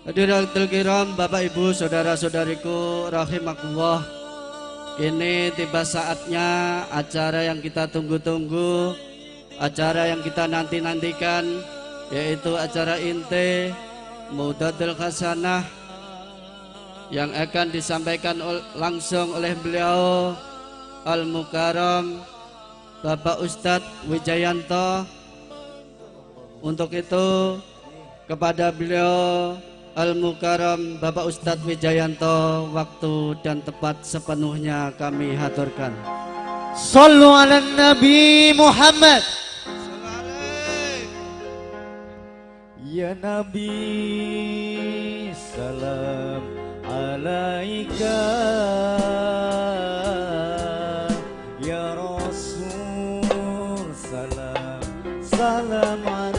Hadirin kiram, Bapak Ibu, saudara-saudariku rahimakumullah. Kini tiba saatnya acara yang kita tunggu-tunggu, acara yang kita nanti-nantikan, yaitu acara inti Mudatul Hasanah yang akan disampaikan langsung oleh beliau Al-Mukarram Bapak Ustadz Wijayanto. Untuk itu kepada beliau Al-Mukarram Bapak Ustadz Wijayanto, waktu dan tempat sepenuhnya kami haturkan. Sallu ala Nabi Muhammad. Ya Nabi, salam alaika. Ya Rasul, salam salam alaika.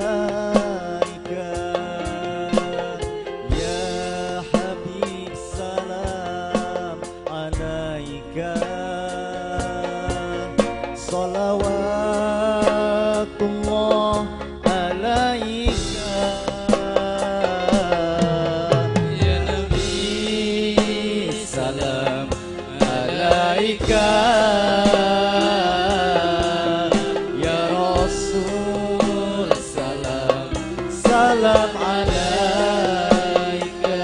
Salawatullah alaika ya Nabi, salam alaika. Ya Rasul, salam salam alaika.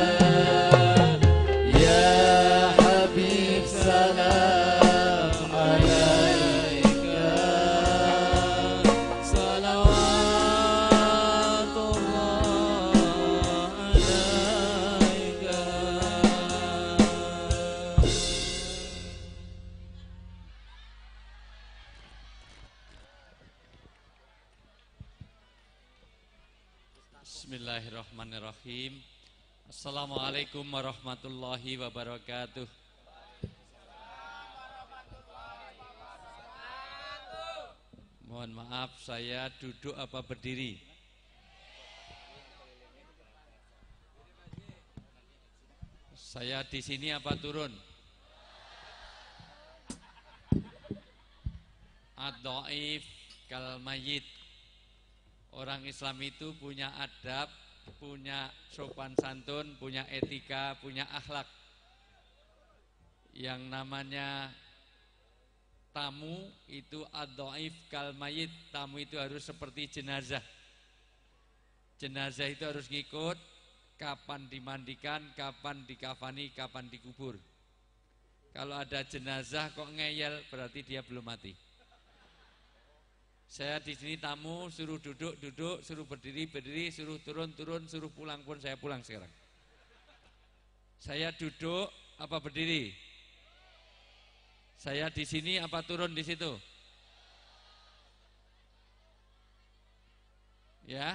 Ya Habib, salam alaika. Bismillahirrahmanirrahim. Assalamualaikum warahmatullahi wabarakatuh. Mohon maaf, saya duduk apa berdiri? Saya di sini apa turun? Ad-dhaif kal mayyit. Orang Islam itu punya adab, punya sopan santun, punya etika, punya akhlak. Yang namanya tamu itu ad-dhaif kal mayyit. Tamu itu harus seperti jenazah. Jenazah itu harus ngikut kapan dimandikan, kapan dikafani, kapan dikubur. Kalau ada jenazah kok ngeyel, berarti dia belum mati. Saya di sini tamu, suruh duduk, duduk, suruh berdiri, berdiri, suruh turun, turun, suruh pulang pun saya pulang sekarang. Saya duduk apa berdiri? Saya di sini apa turun di situ? Ya.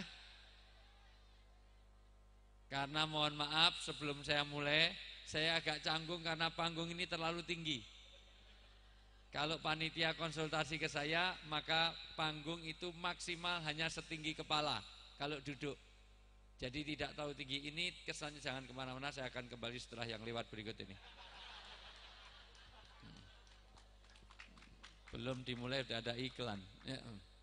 Karena mohon maaf, sebelum saya mulai, saya agak canggung karena panggung ini terlalu tinggi. Kalau panitia konsultasi ke saya, maka panggung itu maksimal hanya setinggi kepala kalau duduk. Jadi tidak tahu tinggi ini, kesannya jangan kemana-mana, saya akan kembali setelah yang lewat berikut ini. Belum dimulai sudah ada iklan. Ya.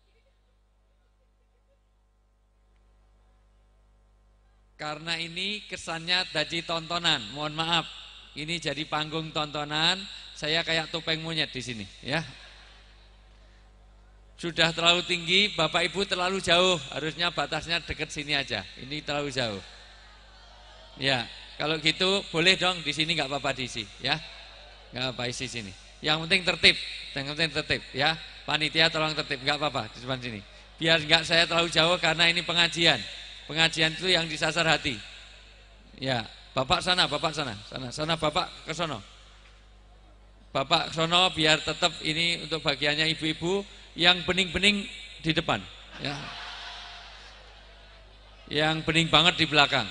Karena ini kesannya jadi tontonan, mohon maaf. Ini jadi panggung tontonan, saya kayak topeng monyet di sini, ya. Sudah terlalu tinggi, Bapak Ibu terlalu jauh, harusnya batasnya dekat sini aja. Ini terlalu jauh. Ya, kalau gitu boleh dong di sini, nggak apa-apa di sini, ya. Nggak apa-apa isi sini. Yang penting tertib, ya. Panitia tolong tertib, nggak apa-apa di depan sini. Biar nggak saya terlalu jauh karena ini pengajian. Pengajian itu yang disasar hati. Ya. Bapak sana, sana Bapak ke sono. Bapak ke sono biar tetap ini untuk bagiannya ibu-ibu, yang bening-bening di depan, ya. Yang bening banget di belakang.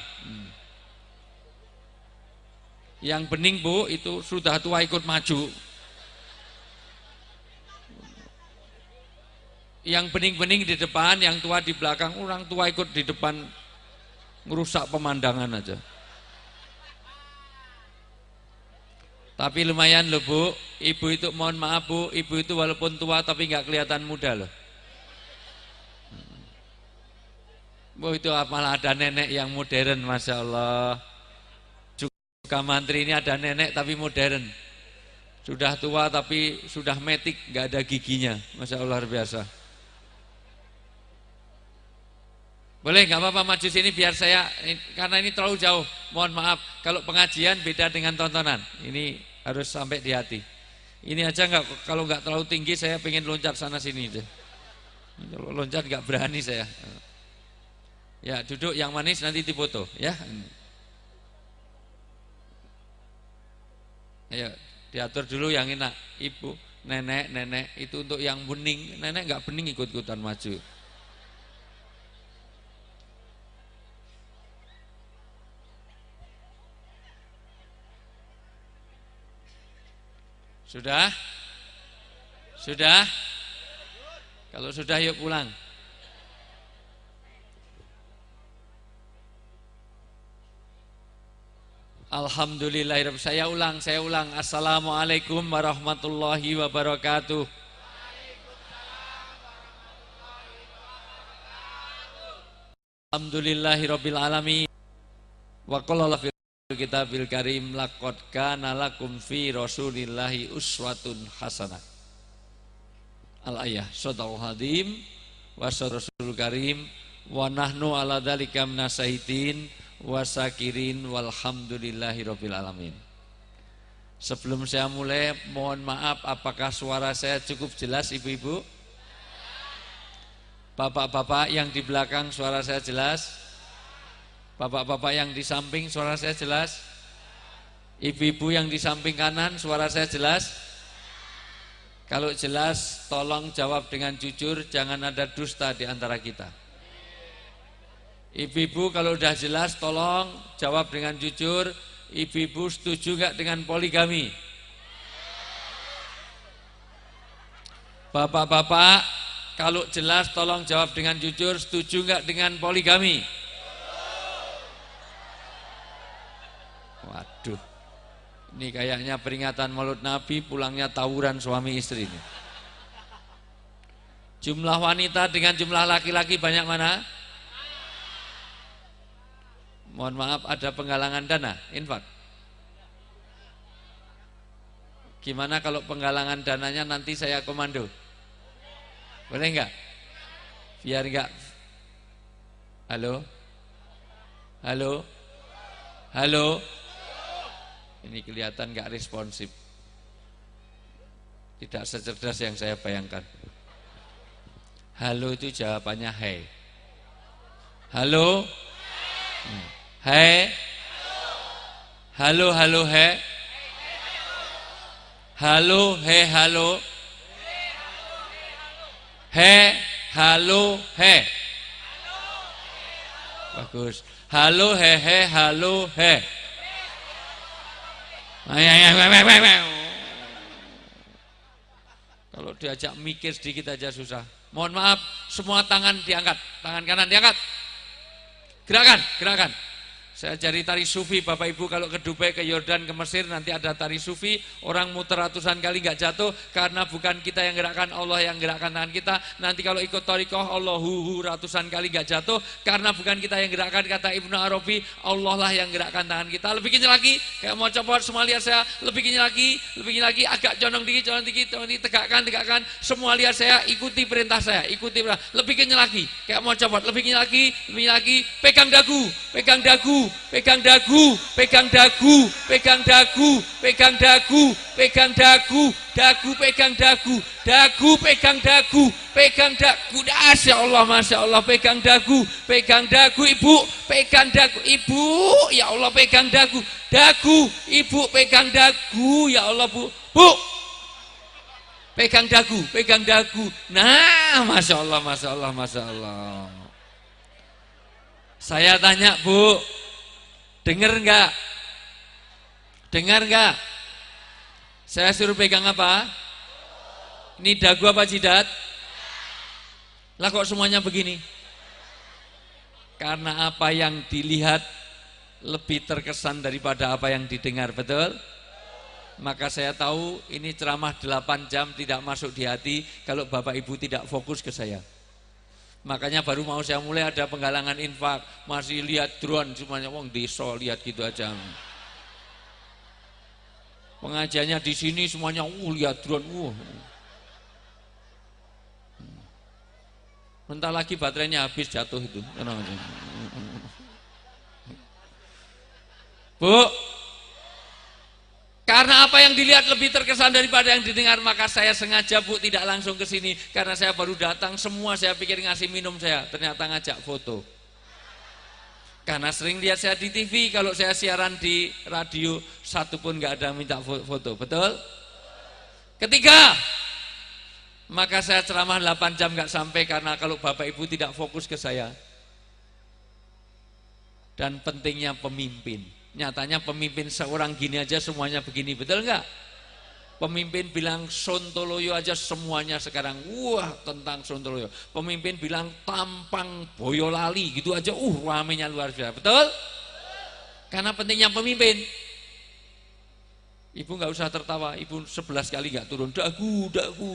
Yang bening Bu itu sudah tua ikut maju. Yang bening-bening di depan, yang tua di belakang. Orang tua ikut di depan, ngerusak pemandangan aja. Tapi lumayan loh Bu, ibu itu mohon maaf Bu, ibu itu walaupun tua tapi nggak kelihatan muda loh. Oh, itu malah ada nenek yang modern, Masya Allah. Juga mantri ini ada nenek tapi modern. Sudah tua tapi sudah metik, nggak ada giginya. Masya Allah, luar biasa. Boleh nggak apa-apa maju sini biar saya, karena ini terlalu jauh. Mohon maaf, kalau pengajian beda dengan tontonan. Ini harus sampai di hati. Ini aja nggak, kalau nggak terlalu tinggi saya pengen loncat sana sini. Kalau loncat nggak berani saya. Ya duduk yang manis nanti dipoto ya. Ayo diatur dulu yang enak. Ibu, nenek itu untuk yang bening. Nenek nggak bening ikut-ikutan maju. Sudah? Sudah? Kalau sudah yuk pulang. Alhamdulillahirabbil. Saya ulang. Assalamualaikum warahmatullahi wabarakatuh. Alhamdulillahirabbil alamin. Wa qala fil kitabil karim laqad kana lakum fi rasulillahi uswatun hasanah. Al-ayah sadaqal hadim wa rasul karim wa nahnu ala dzalika minasahidin wasakirin walhamdulillahirabbil alamin. Sebelum saya mulai, mohon maaf apakah suara saya cukup jelas ibu-ibu? Bapak-bapak yang di belakang suara saya jelas? Bapak-bapak yang di samping suara saya jelas? Ibu-ibu yang di samping kanan suara saya jelas? Kalau jelas tolong jawab dengan jujur, jangan ada dusta di antara kita. Ibu-ibu kalau udah jelas tolong jawab dengan jujur. Ibu-ibu setuju gak dengan poligami? Bapak-bapak kalau jelas tolong jawab dengan jujur, setuju gak dengan poligami? Waduh, ini kayaknya peringatan Maulid Nabi, pulangnya tawuran suami istri ini. Jumlah wanita dengan jumlah laki-laki banyak mana? Mohon maaf, ada penggalangan dana, infak. Gimana kalau penggalangan dananya nanti saya komando? Boleh enggak? Biar enggak. Halo? Halo? Halo? Ini kelihatan enggak responsif. Tidak secerdas yang saya bayangkan. Halo itu jawabannya hai. Halo? Hai. Halo, halo, hai. Halo, he, halo. He, halo, he. Bagus. Halo, he, halo, he. Kalau diajak mikir sedikit aja susah. Mohon maaf, semua tangan diangkat. Tangan kanan diangkat. Gerakan, gerakan. Saya cari tari sufi, Bapak Ibu kalau ke Dubai, ke Yordan, ke Mesir nanti ada tari sufi. Orang muter ratusan kali nggak jatuh karena bukan kita yang gerakkan, Allah yang gerakkan tangan kita. Nanti kalau ikut thariqah Allahu ratusan kali nggak jatuh karena bukan kita yang gerakkan. Kata Ibnu Arabi, Allah lah yang gerakkan tangan kita. Lebih kencang lagi, kayak mau copot, semua lihat saya. Lebih kencang lagi, agak condong dikit, tegakkan. Semua lihat saya, ikuti perintah saya, ikuti perintah. Lebih kencang lagi, kayak mau copot. Lebih kencang lagi, pegang dagu, pegang dagu, pegang dagu, pegang dagu, pegang dagu, pegang dagu, pegang dagu, dagu pegang dagu, dagu pegang dagu, pegang dagu. Masya Allah, pegang dagu, ibu, pegang dagu, ibu, ya Allah pegang dagu, ibu pegang dagu, ya Allah bu, pegang dagu. Nah, masya Allah. Saya tanya bu, dengar enggak? Saya suruh pegang apa? Ini dagu apa jidat? Lah kok semuanya begini? Karena apa yang dilihat lebih terkesan daripada apa yang didengar, betul? Maka saya tahu ini ceramah 8 jam tidak masuk di hati kalau Bapak Ibu tidak fokus ke saya. Makanya baru mau saya mulai ada penggalangan infak, masih lihat drone semuanya, wong desa lihat gitu aja. Pengajiannya di sini semuanya lihat drone. Bentar lagi baterainya habis jatuh itu. Tenang aja. Bu, karena apa yang dilihat lebih terkesan daripada yang didengar, maka saya sengaja Bu tidak langsung ke sini. Karena saya baru datang, semua saya pikir ngasih minum saya, ternyata ngajak foto. Karena sering lihat saya di TV, kalau saya siaran di radio, satu pun nggak ada minta foto, betul? Ketiga, maka saya ceramah 8 jam nggak sampai, karena kalau Bapak Ibu tidak fokus ke saya. Dan pentingnya pemimpin. Nyatanya pemimpin seorang gini aja semuanya begini, betul enggak? Pemimpin bilang Sontoloyo aja semuanya sekarang wah tentang Sontoloyo. Pemimpin bilang tampang Boyolali gitu aja ramenya luar biasa, betul? Karena pentingnya pemimpin. Ibu nggak usah tertawa, ibu 11 kali nggak turun, dagu.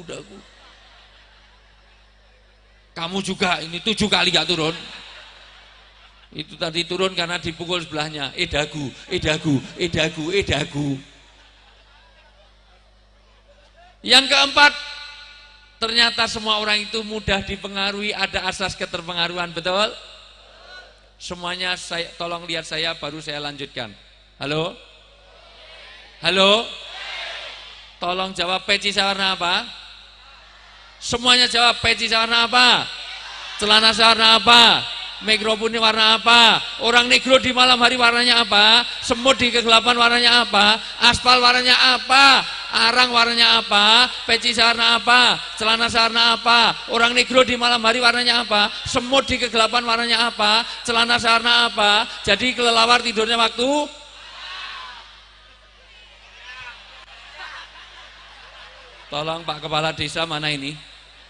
Kamu juga ini 7 kali nggak turun. Itu tadi turun karena dipukul sebelahnya, dagu. Yang keempat, ternyata semua orang itu mudah dipengaruhi, ada asas keterpengaruhan, betul? Semuanya saya tolong lihat saya, baru saya lanjutkan. Halo? Halo? Tolong jawab, peci saya warna apa? Semuanya jawab, peci saya warna apa? Celana saya warna apa? Mikrofon ini warna apa? Orang negro di malam hari warnanya apa? Semut di kegelapan warnanya apa? Aspal warnanya apa? Arang warnanya apa? Peci warna apa? Celana warna apa? Orang negro di malam hari warnanya apa? Semut di kegelapan warnanya apa? Celana warna apa? Jadi kelelawar tidurnya waktu? Tolong Pak Kepala Desa, mana ini?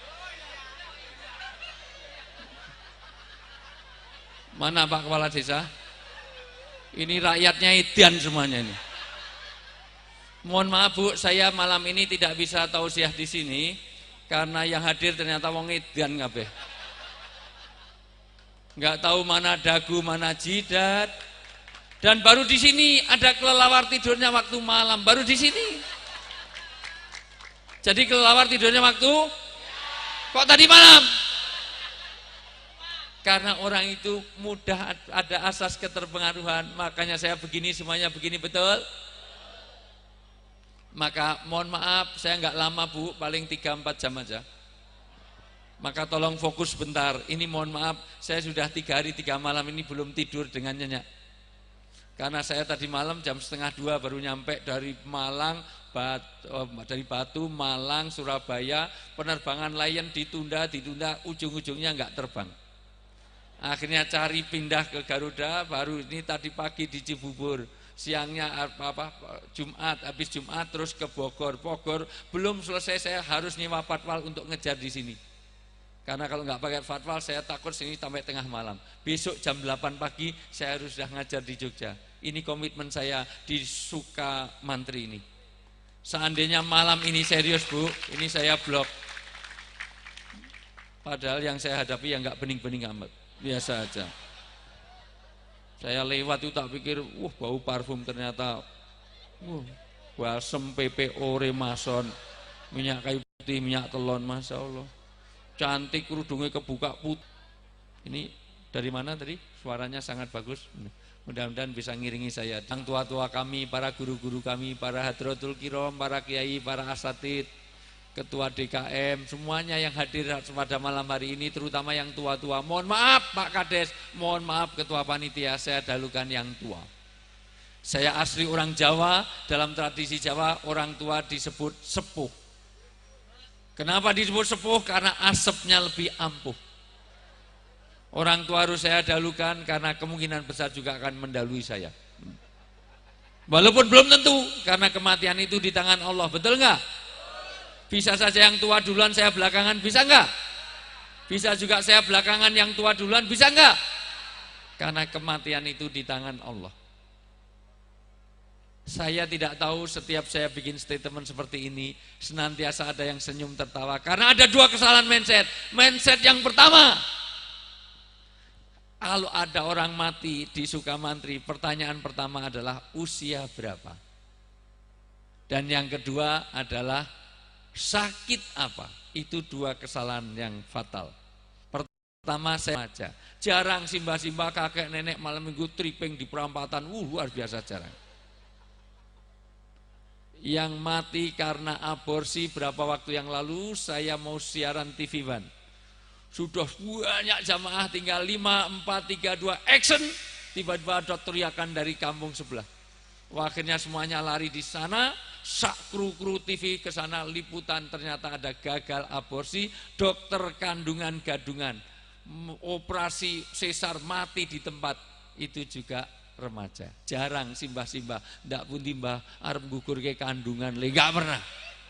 Mana Pak Kepala Desa? Ini rakyatnya edan semuanya ini. Mohon maaf Bu, saya malam ini tidak bisa tausiah di sini karena yang hadir ternyata wong edan kabeh. Enggak tahu mana dagu, mana jidat. Dan baru di sini ada kelelawar tidurnya waktu malam, baru di sini. Jadi kelelawar tidurnya waktu? Kok tadi malam? Karena orang itu mudah ada asas keterpengaruhan, makanya saya begini, semuanya begini, betul? Maka mohon maaf, saya nggak lama Bu, paling 3-4 jam aja. Maka tolong fokus bentar. Ini mohon maaf, saya sudah 3 hari 3 malam ini belum tidur dengan nyenyak. Karena saya tadi malam jam 1:30 baru nyampe dari Malang, dari Batu, Malang, Surabaya. Penerbangan Lion ditunda, ujung-ujungnya nggak terbang. Akhirnya cari pindah ke Garuda, baru ini tadi pagi di Cibubur, siangnya Jumat, habis Jumat terus ke Bogor, belum selesai saya harus nyewa fatwal untuk ngejar di sini. Karena kalau nggak pakai fatwal saya takut sini sampai tengah malam. Besok jam 8 pagi saya harus sudah ngajar di Jogja. Ini komitmen saya di Sukamantri ini. Seandainya malam ini serius Bu, ini saya blok. Padahal yang saya hadapi yang nggak bening-bening amat. Biasa aja. Saya lewat itu tak pikir, bau parfum, ternyata balsem, PPO, Remason, minyak kayu putih, minyak telon, Masya Allah. Cantik, kerudungnya kebuka putih. Ini dari mana tadi? Suaranya sangat bagus. Mudah-mudahan bisa ngiringi saya. Yang tua-tua kami, para guru-guru kami, para hadratul kiram, para kiai, para asatid, ketua DKM, semuanya yang hadir pada malam hari ini, terutama yang tua-tua. Mohon maaf Pak Kades, mohon maaf ketua panitia, saya dahulukan yang tua. Saya asli orang Jawa, dalam tradisi Jawa orang tua disebut sepuh. Kenapa disebut sepuh? Karena asapnya lebih ampuh. Orang tua harus saya dahulukan karena kemungkinan besar juga akan mendahului saya. Walaupun belum tentu, karena kematian itu di tangan Allah, betul enggak? Bisa saja yang tua duluan, saya belakangan, bisa enggak? Bisa juga saya belakangan, yang tua duluan, bisa enggak? Karena kematian itu di tangan Allah. Saya tidak tahu setiap saya bikin statement seperti ini, senantiasa ada yang senyum tertawa. Karena ada 2 kesalahan mindset. Mindset yang pertama, Kalau ada orang mati di Sukamantri, pertanyaan pertama adalah usia berapa? Dan yang kedua adalah sakit apa? Itu dua kesalahan yang fatal. Pertama, saya aja jarang simbah-simbah kakek nenek malam minggu tripping di perampatan, luar biasa jarang. Yang mati karena aborsi berapa waktu yang lalu saya mau siaran TV One. Sudah banyak jamaah, tinggal 5, 4, 3, 2, action. Tiba-tiba ada teriakan dari kampung sebelah. Akhirnya semuanya lari di sana, sak kru-kru TV ke sana liputan, ternyata ada gagal aborsi, dokter kandungan gadungan, operasi sesar mati di tempat, itu juga remaja. Jarang simbah-simbah, ndak pun timbah arep gugur ke kandungan, enggak pernah.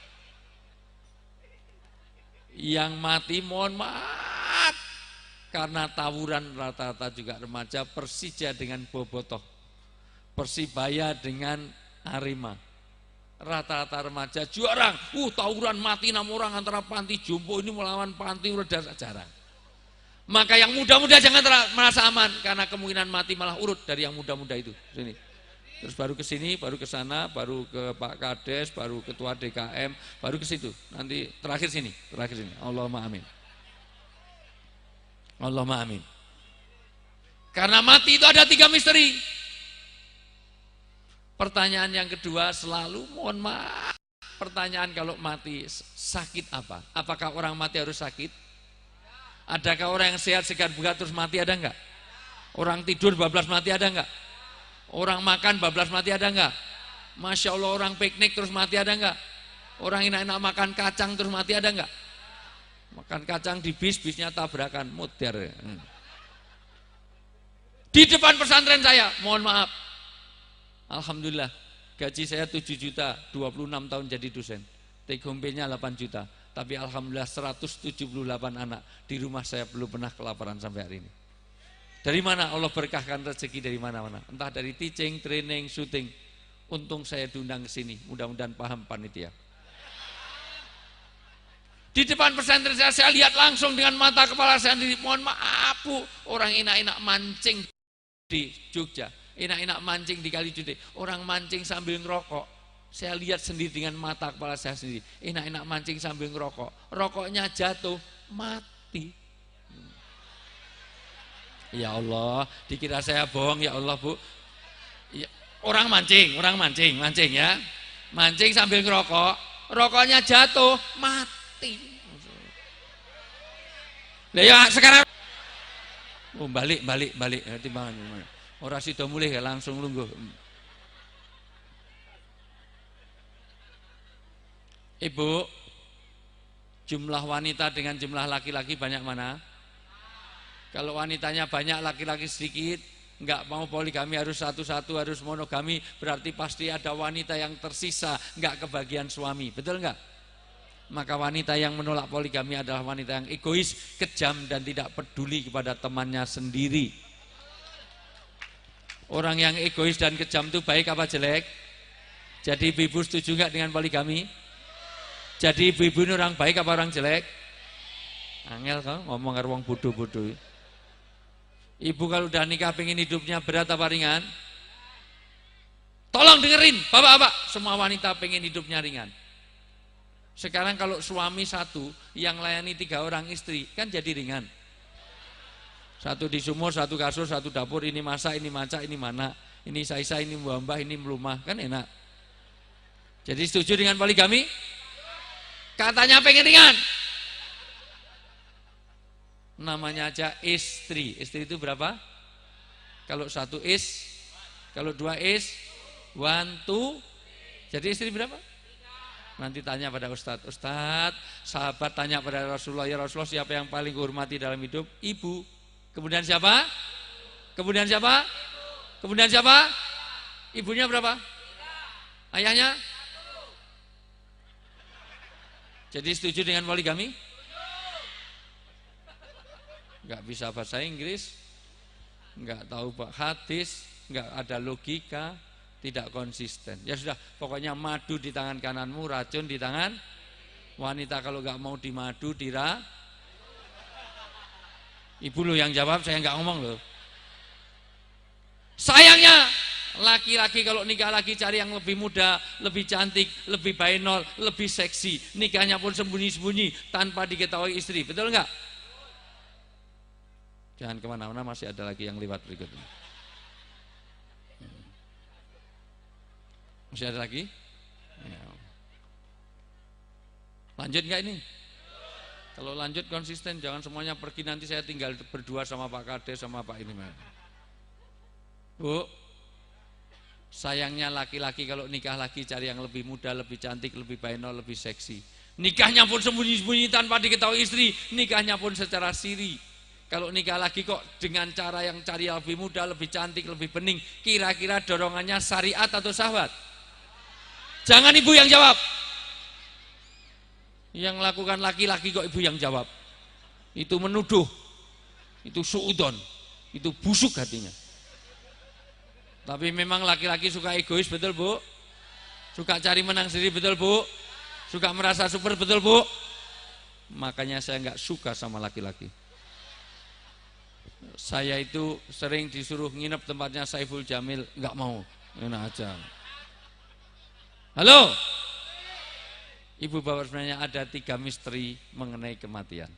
Yang mati mohon maaf karena tawuran rata-rata juga remaja. Persija dengan Bobotoh, Persibaya dengan Arema, rata-rata remaja. Jarang tawuran mati 6 orang antara Panti Jompo ini melawan Panti Uredas, jarang. Maka yang muda-muda jangan merasa aman, karena kemungkinan mati malah urut dari yang muda-muda itu. Sini. Terus baru ke sini, baru ke sana, baru ke Pak Kades, baru ketua DKM, baru ke situ. Nanti terakhir sini, terakhir sini. Allahumma amin. Allahumma amin. Karena mati itu ada 3 misteri. Pertanyaan yang kedua selalu, mohon maaf, pertanyaan kalau mati sakit apa? Apakah orang mati harus sakit? Adakah orang yang sehat segar bugar terus mati, ada enggak? Orang tidur bablas mati, ada enggak? Orang makan bablas mati, ada enggak? Masya Allah, orang piknik terus mati, ada enggak? Orang enak-enak makan kacang terus mati, ada enggak? Makan kacang di bis, bisnya tabrakan, mudar. Di depan pesantren saya, mohon maaf, alhamdulillah, gaji saya 7 juta, 26 tahun jadi dosen, take home pay-nya 8 juta. Tapi alhamdulillah 178 anak di rumah saya belum pernah kelaparan sampai hari ini. Dari mana Allah berkahkan rezeki, dari mana-mana, entah dari teaching, training, syuting. Untung saya diundang ke sini, mudah-mudahan paham panitia. Di depan pesantren saya lihat langsung dengan mata kepala saya sendiri. Mohon maaf Bu, orang enak-enak mancing di Jogja, enak-enak mancing di Kalijude, orang mancing sambil ngerokok. Saya lihat sendiri dengan mata kepala saya sendiri, enak-enak mancing sambil ngerokok, rokoknya jatuh, mati. Ya Allah, dikira saya bohong, ya Allah Bu. Ya, orang mancing ya, mancing sambil ngerokok, rokoknya jatuh, mati. Lah ya sekarang, balik, timbangan. Orang sido mulih ya langsung lungguh. Ibu, jumlah wanita dengan jumlah laki-laki banyak mana? Kalau wanitanya banyak, laki-laki sedikit, enggak mau poligami, harus satu-satu, harus monogami, berarti pasti ada wanita yang tersisa, enggak kebagian suami, betul enggak? Maka wanita yang menolak poligami adalah wanita yang egois, kejam, dan tidak peduli kepada temannya sendiri. Orang yang egois dan kejam itu baik apa jelek? Jadi ibu setuju enggak dengan poligami? Jadi ibu-ibu ini orang baik apa orang jelek? Angel kan ngomong karo wong bodoh-bodoh. Ibu kalau udah nikah pengen hidupnya berat apa ringan? Tolong dengerin, bapak-bapak, semua wanita pengen hidupnya ringan. Sekarang kalau suami satu yang layani 3 orang istri, kan jadi ringan. Satu di sumur, satu kasur, satu dapur, ini masak, ini maca, ini mana, ini saisa, ini mbah, ini melumah, kan enak. Jadi setuju dengan poligami? Katanya pengen ringan. Namanya aja istri. Istri itu berapa? Kalau 1 is, kalau 2 is, 1, 2. Jadi istri berapa? Nanti tanya pada Ustadz. Ustadz, sahabat tanya pada Rasulullah, ya Rasulullah, siapa yang paling dihormati dalam hidup? Ibu. Kemudian siapa? Kemudian siapa? Kemudian siapa? Ibunya berapa? Ayahnya? Jadi setuju dengan poligami? Enggak bisa bahasa Inggris, enggak tahu hadis, enggak ada logika, tidak konsisten. Ya sudah, pokoknya madu di tangan kananmu, racun di tangan wanita. Kalau enggak mau dimadu, Ibu lo yang jawab, saya enggak ngomong loh. Sayangnya laki-laki kalau nikah lagi cari yang lebih muda, lebih cantik, lebih bainol, lebih seksi. Nikahnya pun sembunyi-sembunyi tanpa diketahui istri. Betul enggak? Jangan kemana-mana, masih ada lagi yang lewat berikutnya. Masih ada lagi? Ya. Lanjut enggak ini? Kalau lanjut konsisten, jangan semuanya pergi, nanti saya tinggal berdua sama Pak Kades sama Pak ini. Bu, sayangnya laki-laki kalau nikah lagi cari yang lebih muda, lebih cantik, lebih bainol, lebih seksi. Nikahnya pun sembunyi-sembunyi tanpa diketahui istri, nikahnya pun secara siri. Kalau nikah lagi kok dengan cara yang cari yang lebih muda, lebih cantik, lebih bening, kira-kira dorongannya syariat atau syahwat? Jangan ibu yang jawab. Yang lakukan laki-laki kok ibu yang jawab. Itu menuduh, itu suudon, itu busuk hatinya. Tapi memang laki-laki suka egois, betul Bu? Suka cari menang sendiri, betul Bu? Suka merasa super, betul Bu? Makanya saya nggak suka sama laki-laki. Saya itu sering disuruh nginep tempatnya Saiful Jamil, nggak mau, enak aja. Halo? Ibu bapak sebenarnya ada 3 misteri mengenai kematian.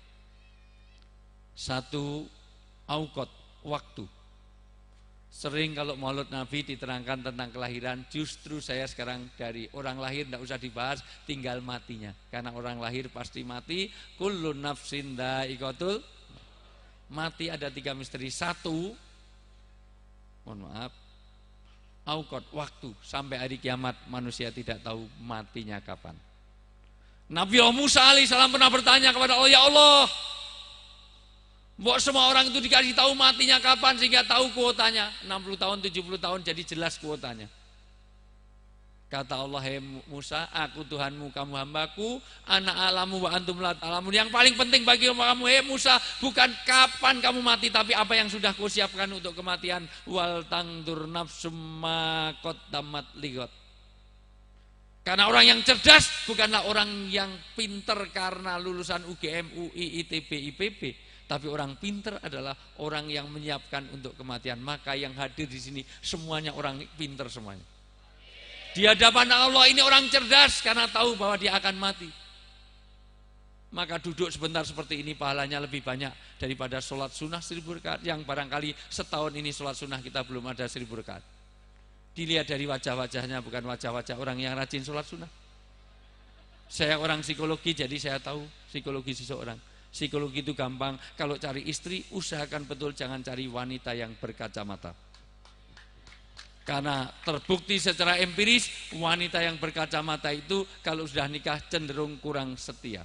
1, aukot, waktu. Sering kalau maulud Nabi diterangkan tentang kelahiran, justru saya sekarang dari orang lahir tidak usah dibahas, tinggal matinya. Karena orang lahir pasti mati, kullu nafsin dha'iqatul. Mati ada 3 misteri. 1, mohon maaf, aukot, waktu. Sampai hari kiamat manusia tidak tahu matinya kapan. Nabi Musa alaihissalam pernah bertanya kepada Allah, ya Allah, buat semua orang itu dikasih tahu matinya kapan sehingga tahu kuotanya. 60 tahun, 70 tahun jadi jelas kuotanya. Kata Allah, hei Musa, aku Tuhanmu, kamu hambaku, ana alamu wa antum la ta'lamun. Yang paling penting bagi kamu, hei Musa, bukan kapan kamu mati, tapi apa yang sudah kau siapkan untuk kematian. Wal tangdur nafsum ma qaddamat ligot. Karena orang yang cerdas bukanlah orang yang pinter karena lulusan UGM, UI, ITB, IPB, tapi orang pinter adalah orang yang menyiapkan untuk kematian. Maka yang hadir di sini semuanya orang pinter semuanya. Di hadapan Allah ini orang cerdas karena tahu bahwa dia akan mati. Maka duduk sebentar seperti ini pahalanya lebih banyak daripada sholat sunnah 1000 rakaat yang barangkali setahun ini sholat sunnah kita belum ada 1000 rakaat. Dilihat dari wajah-wajahnya, bukan wajah-wajah orang yang rajin sholat sunnah. Saya orang psikologi, jadi saya tahu psikologi seseorang. Psikologi itu gampang, kalau cari istri usahakan betul jangan cari wanita yang berkacamata. Karena terbukti secara empiris wanita yang berkacamata itu kalau sudah nikah cenderung kurang setia.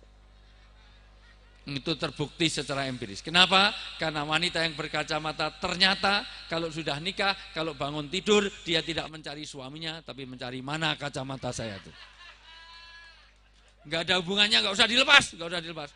Itu terbukti secara empiris. Kenapa? Karena wanita yang berkacamata ternyata kalau sudah nikah, kalau bangun tidur dia tidak mencari suaminya, tapi mencari mana kacamata saya itu. Enggak ada hubungannya, enggak usah dilepas, enggak usah dilepas.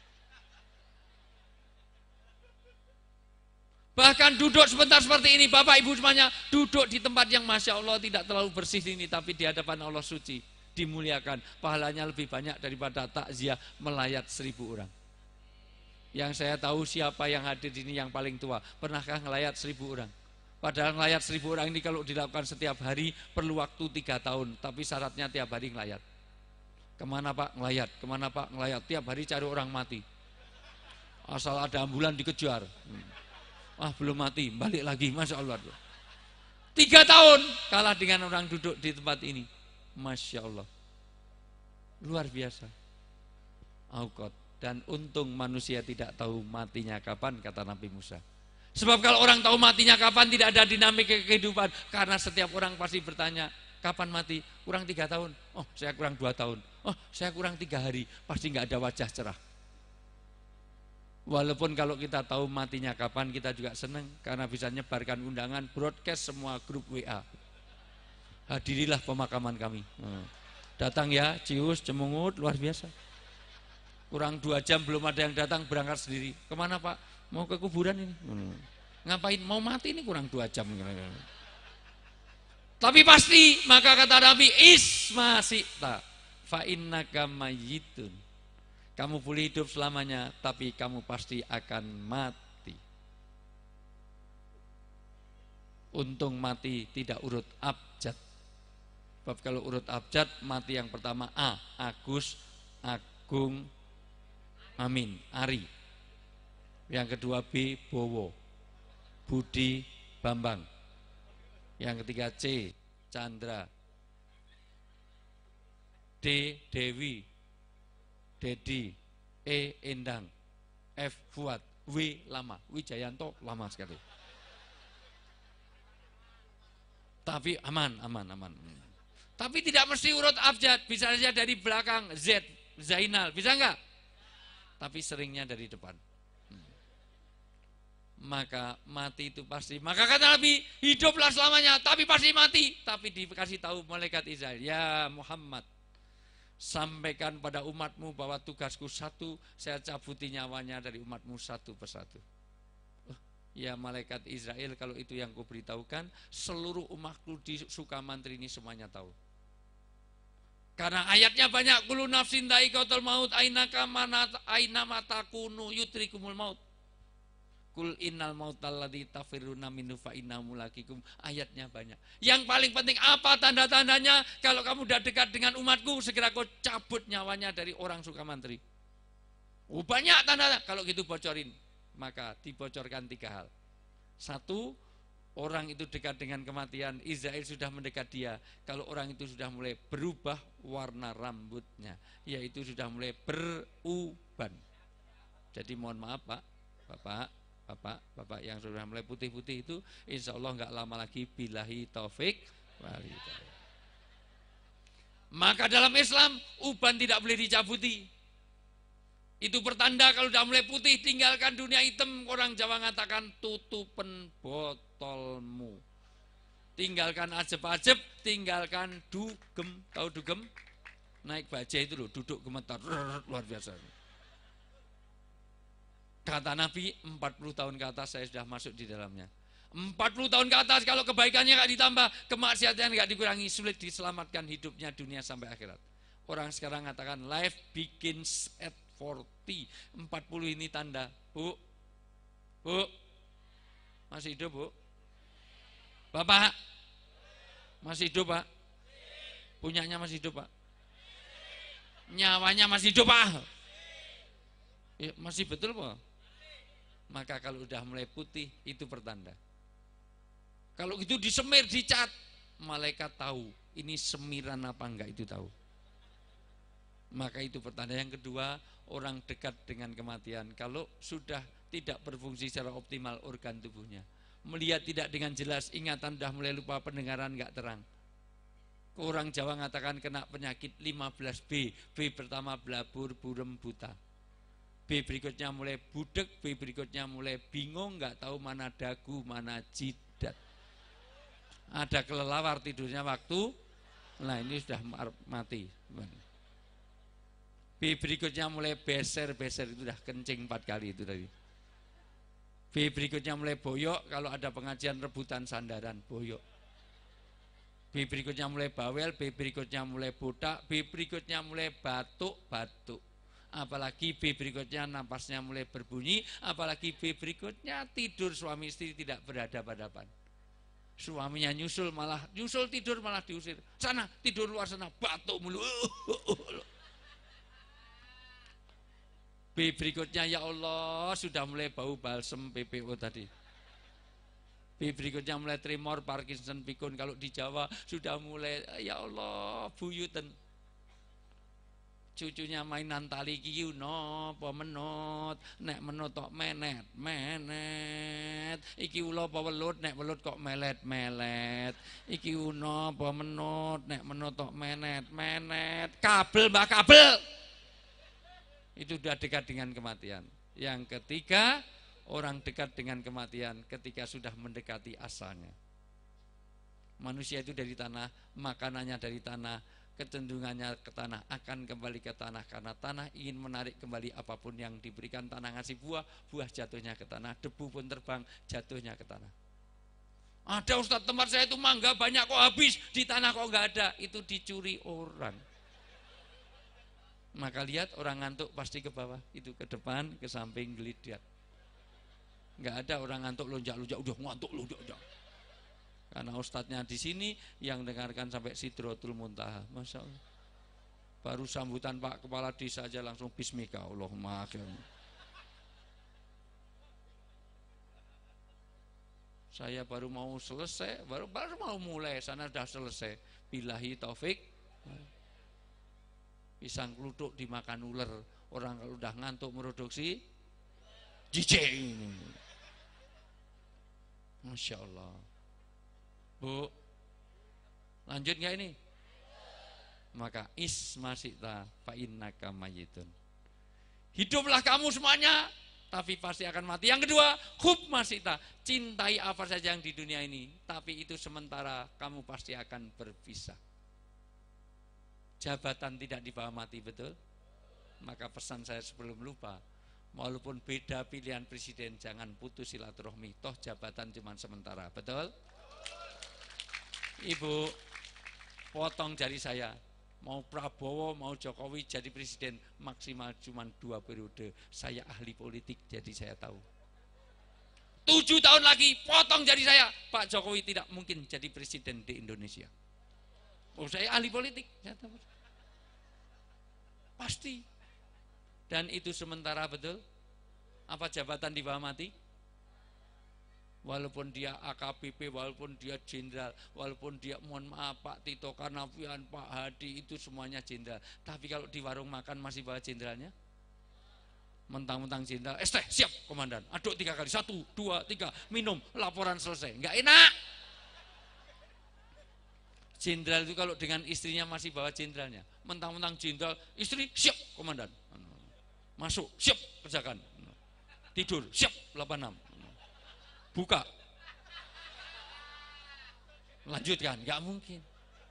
Bahkan duduk sebentar seperti ini, Bapak Ibu semuanya, duduk di tempat yang Masya Allah tidak terlalu bersih ini, tapi di hadapan Allah suci, dimuliakan. Pahalanya lebih banyak daripada takziah melayat 1000 orang. Yang saya tahu siapa yang hadir di sini yang paling tua. Pernahkah ngelayat 1000 orang? Padahal ngelayat 1000 orang ini kalau dilakukan setiap hari perlu waktu 3 tahun. Tapi syaratnya tiap hari ngelayat. Kemana Pak? Ngelayat. Kemana Pak? Ngelayat. Tiap hari cari orang mati. Asal ada ambulan dikejar. Belum mati, balik lagi. Masya Allah. 3 tahun kalah dengan orang duduk di tempat ini. Masya Allah. Luar biasa. Aukot. Dan untung manusia tidak tahu matinya kapan, kata Nabi Musa. Sebab kalau orang tahu matinya kapan tidak ada dinamika kehidupan. Karena setiap orang pasti bertanya, kapan mati? Kurang 3 tahun. Oh saya kurang 2 tahun. Oh saya kurang 3 hari. Pasti nggak ada wajah cerah. Walaupun kalau kita tahu matinya kapan kita juga senang. Karena bisa nyebarkan undangan, broadcast semua grup WA. Hadirilah pemakaman kami. Datang ya, Cius, Cemungut, luar biasa. Kurang 2 jam belum ada yang datang, berangkat sendiri. Kemana Pak? Mau ke kuburan ini. Ngapain? Mau mati ini kurang 2 jam. Tapi pasti, maka kata Nabi, isma sita fa innaka mayyitun. Kamu boleh hidup selamanya, tapi kamu pasti akan mati. Untung mati tidak urut abjad. Sebab kalau urut abjad mati yang pertama A, Agus, Agung, Amin, Ari. Yang kedua B, Bowo, Budi, Bambang. Yang ketiga C, Chandra. D, Dewi, Dedi, E, Endang, F, Fuad, W, lama, Wijayanto lama sekali. Tapi aman. Tapi tidak mesti urut abjad, bisa saja dari belakang Z, Zainal, bisa enggak? Tapi seringnya dari depan. Maka mati itu pasti. Maka kata Nabi, hiduplah selamanya, tapi pasti mati. Tapi dikasih tahu malaikat Israel, ya Muhammad, sampaikan pada umatmu bahwa tugasku satu, saya cabuti nyawanya dari umatmu satu persatu. Ya malaikat Israel, kalau itu yang kau beritahukan, seluruh umatku di Sukamantri ini semuanya tahu. Karena ayatnya banyak, kullu nafsin dha'iqatul maut, aina matakunu yutrikumul maut. Kul innal mautal ladzi tafirruna minhu fa innahu mulaqikum. Ayatnya banyak. Yang paling penting apa tanda-tandanya? Kalau kamu sudah dekat dengan umatku, segera kau cabut nyawanya dari orang Sukamantri. Oh, banyak tanda. Kalau gitu bocorin. Maka dibocorkan 3 hal. 1, orang itu dekat dengan kematian, Israel sudah mendekat dia. Kalau orang itu sudah mulai berubah warna rambutnya, yaitu sudah mulai beruban. Jadi mohon maaf Pak, Bapak yang sudah mulai putih-putih itu, insya Allah nggak lama lagi billahi taufik walhidayah. Maka dalam Islam uban tidak boleh dicabuti. Itu pertanda kalau sudah mulai putih, tinggalkan dunia hitam. Orang Jawa mengatakan tutupen botolmu. Tinggalkan ajeb-ajeb, tinggalkan dugem. Tahu dugem? Naik bajai itu loh, duduk gemetar, luar biasa. Kata Nabi, 40 tahun ke atas saya sudah masuk di dalamnya. 40 tahun ke atas kalau kebaikannya nggak ditambah, kemaksiatannya nggak dikurangi, sulit diselamatkan hidupnya dunia sampai akhirat. Orang sekarang mengatakan life begins at 40. 40 ini tanda. Bu, masih hidup Bu? Bapak, masih hidup Pak? Punyanya masih hidup Pak? Nyawanya masih hidup Pak? Ya, masih betul Pak? Maka kalau udah mulai putih, itu pertanda. Kalau itu disemir, dicat, malaikat tahu ini semiran apa enggak, itu tahu. Maka itu pertanda. Yang kedua, orang dekat dengan kematian, kalau sudah tidak berfungsi secara optimal organ tubuhnya, melihat tidak dengan jelas, ingatan sudah mulai lupa, pendengaran enggak terang. Orang Jawa mengatakan kena penyakit 15B. B pertama belabur, burem, buta. B berikutnya mulai budek, B berikutnya mulai bingung, nggak tahu mana dagu, mana jidat. Ada kelelawar tidurnya waktu, nah ini sudah mati. B berikutnya mulai beser, itu sudah kencing 4 kali itu tadi. B berikutnya mulai boyok, kalau ada pengajian rebutan sandaran, boyok. B berikutnya mulai bawel, B berikutnya mulai botak, B berikutnya mulai batuk. Apalagi B berikutnya napasnya mulai berbunyi, apalagi B berikutnya tidur suami istri tidak berhadapan-hadapan. Suaminya nyusul tidur malah diusir. Sana tidur luar sana, batuk mulu. B berikutnya ya Allah sudah mulai bau balsem PPO tadi. B berikutnya mulai tremor, Parkinson, pikun. Kalau di Jawa sudah mulai ya Allah buyuten. Cucunya mainan tali kiu napa menut, nek menut kok menet iki ula apa welut, nek welut kok melet iki uno apa menut, nek menut kok menet kabel mbak kabel. Itu sudah dekat dengan kematian. Yang ketiga, orang dekat dengan kematian ketika sudah mendekati asalnya. Manusia itu dari tanah, makanannya dari tanah, kecenderungannya ke tanah, akan kembali ke tanah karena tanah ingin menarik kembali apapun yang diberikan. Tanah ngasih buah, buah jatuhnya ke tanah, debu pun terbang, jatuhnya ke tanah. Ada Ustadz tempat saya itu mangga banyak kok habis, di tanah kok nggak ada, itu dicuri orang. Maka lihat orang ngantuk pasti ke bawah, itu ke depan, ke samping, gelidat. Nggak ada orang ngantuk lonjak-lonjak, udah ngantuk lonjak. Karena ustadznya di sini yang dengarkan sampai Sidratul Muntaha. Masya Allah. Baru sambutan Pak Kepala Desa aja langsung bismika Allahumma akhir. Saya baru mau selesai, baru mau mulai, sana sudah selesai. Billahi taufik. Pisang keluduk dimakan ular. Orang kalau udah ngantuk produksi jijik. Masya Allah. Bu, lanjut nggak ini? Maka ismasita fa innaka mayyitun. Hiduplah kamu semuanya, tapi pasti akan mati. Yang kedua, hub masita, cintai apa saja yang di dunia ini, tapi itu sementara, kamu pasti akan berpisah. Jabatan tidak dibawa mati, betul? Maka pesan saya sebelum lupa, walaupun beda pilihan presiden, jangan putus silaturahmi, toh jabatan cuma sementara, betul? Ibu, potong jari saya. Mau Prabowo, mau Jokowi jadi presiden maksimal cuma 2 periode. Saya ahli politik, jadi saya tahu. 7 tahun lagi potong jari saya, Pak Jokowi tidak mungkin jadi presiden di Indonesia. Oh, saya ahli politik, saya tahu. Pasti. Dan itu sementara, betul? Apa jabatan di bawah mati? Walaupun dia AKBP, walaupun dia jenderal, walaupun dia, mohon maaf Pak Tito Karnavian, Pak Hadi, itu semuanya jenderal. Tapi kalau di warung makan masih bawa jenderalnya? Mentang-mentang jenderal, teh siap komandan, aduk 3 kali, 1, 2, 3, minum, laporan selesai. Enggak enak. Jenderal itu kalau dengan istrinya masih bawa jenderalnya. Mentang-mentang jenderal, istri siap komandan. Masuk, siap kerjakan. Tidur, siap 86. Buka, lanjutkan, nggak mungkin.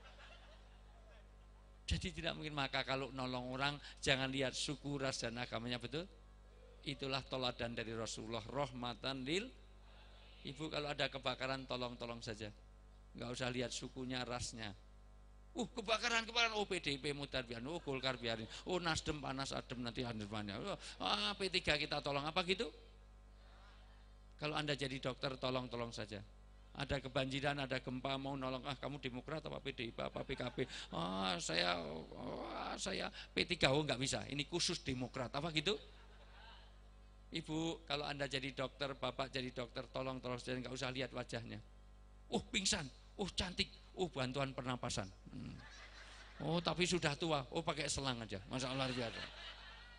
Jadi tidak mungkin. Maka kalau nolong orang jangan lihat suku, ras dan agamanya, betul? Itulah toladan dari Rasulullah, rahmatan lil. Ibu kalau ada kebakaran tolong saja, nggak usah lihat sukunya, rasnya. Kebakaran, oh PDIP mutar biarin, oh Golkar biarin, oh Nasdem panas adem nanti handelmannya, P3 kita tolong, apa gitu? Kalau Anda jadi dokter, tolong saja. Ada kebanjiran, ada gempa, mau nolong, kamu Demokrat apa PDIP apa PKB? Saya P3, nggak bisa. Ini khusus Demokrat, apa gitu? Ibu, kalau Anda jadi dokter, Bapak jadi dokter, tolong saja, nggak usah lihat wajahnya. Pingsan, cantik, bantuan pernapasan. Tapi sudah tua, pakai selang aja, Masya Allah, luar biasa.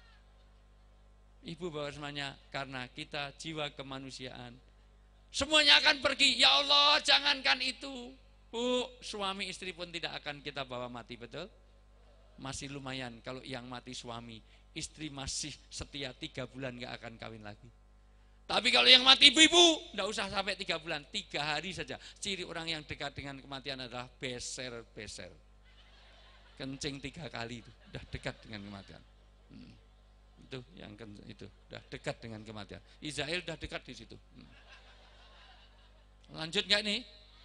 Ibu bapak semuanya, karena kita jiwa kemanusiaan, semuanya akan pergi. Ya Allah, jangankan itu, Bu, suami istri pun tidak akan kita bawa mati, betul? Masih lumayan kalau yang mati suami, istri masih setia 3 bulan gak akan kawin lagi. Tapi kalau yang mati ibu, tidak usah sampai 3 bulan, 3 hari saja. Ciri orang yang dekat dengan kematian adalah beser-beser. Kencing 3 kali itu, sudah dekat dengan kematian. Itu yang itu udah dekat dengan kematian. Israel udah dekat di situ. Lanjut nggak nih?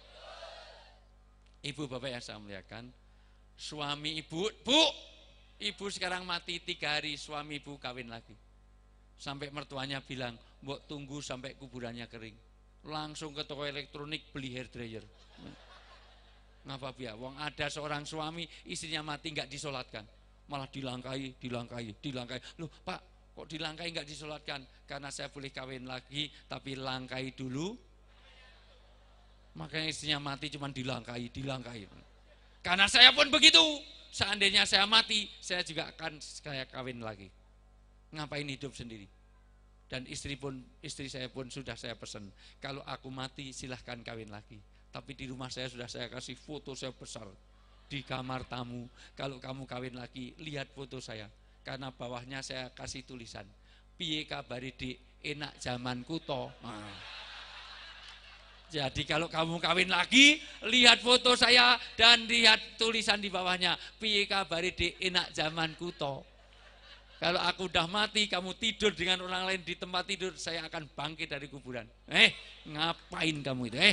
Ibu bapak yang saya muliakan, suami ibu, ibu sekarang mati 3 hari, suami ibu kawin lagi. Sampai mertuanya bilang, mbok tunggu sampai kuburannya kering. Langsung ke toko elektronik beli hair dryer. Ngapa biar? Wong ada seorang suami, istrinya mati nggak disolatkan. Malah dilangkai. Loh Pak, kok dilangkai nggak disolatkan? Karena saya boleh kawin lagi, tapi langkai dulu. Makanya istrinya mati cuma dilangkai. Karena saya pun begitu. Seandainya saya mati, saya juga akan kawin lagi. Ngapain hidup sendiri? Dan istri saya pun sudah saya pesan, kalau aku mati silahkan kawin lagi. Tapi di rumah saya sudah saya kasih foto saya besar. Di kamar tamu, kalau kamu kawin lagi, lihat foto saya. Karena bawahnya saya kasih tulisan, piye kabare Dik, enak zamanku to. Jadi kalau kamu kawin lagi, lihat foto saya dan lihat tulisan di bawahnya, piye kabare Dik, enak zamanku to. Kalau aku udah mati, kamu tidur dengan orang lain di tempat tidur, saya akan bangkit dari kuburan. Ngapain kamu itu?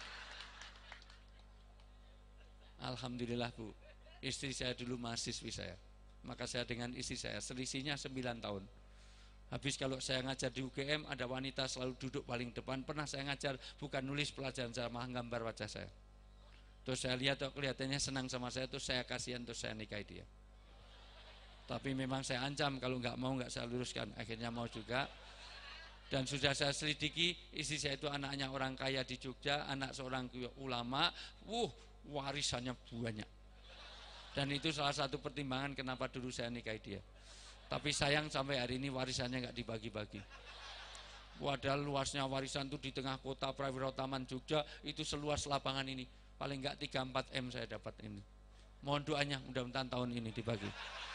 Alhamdulillah Bu, istri saya dulu mahasiswi saya. Maka saya dengan istri saya selisihnya 9 tahun. Habis kalau saya ngajar di UGM, ada wanita selalu duduk paling depan. Pernah saya ngajar, bukan nulis pelajaran, saya malah gambar wajah saya. Terus saya lihat, kelihatannya senang sama saya, terus saya kasihan, terus saya nikahi dia. Tapi memang saya ancam, kalau nggak mau nggak saya luruskan. Akhirnya mau juga. Dan sudah saya selidiki, istri saya itu anaknya orang kaya di Jogja, anak seorang ulama, warisannya banyak. Dan itu salah satu pertimbangan kenapa dulu saya nikahi dia. Tapi sayang sampai hari ini warisannya nggak dibagi-bagi. Padahal luasnya warisan itu di tengah kota Prawiro Taman Jogja, itu seluas lapangan ini. Paling nggak 3-4 M saya dapat ini. Mohon doanya, mudah-mudahan tahun ini dibagi.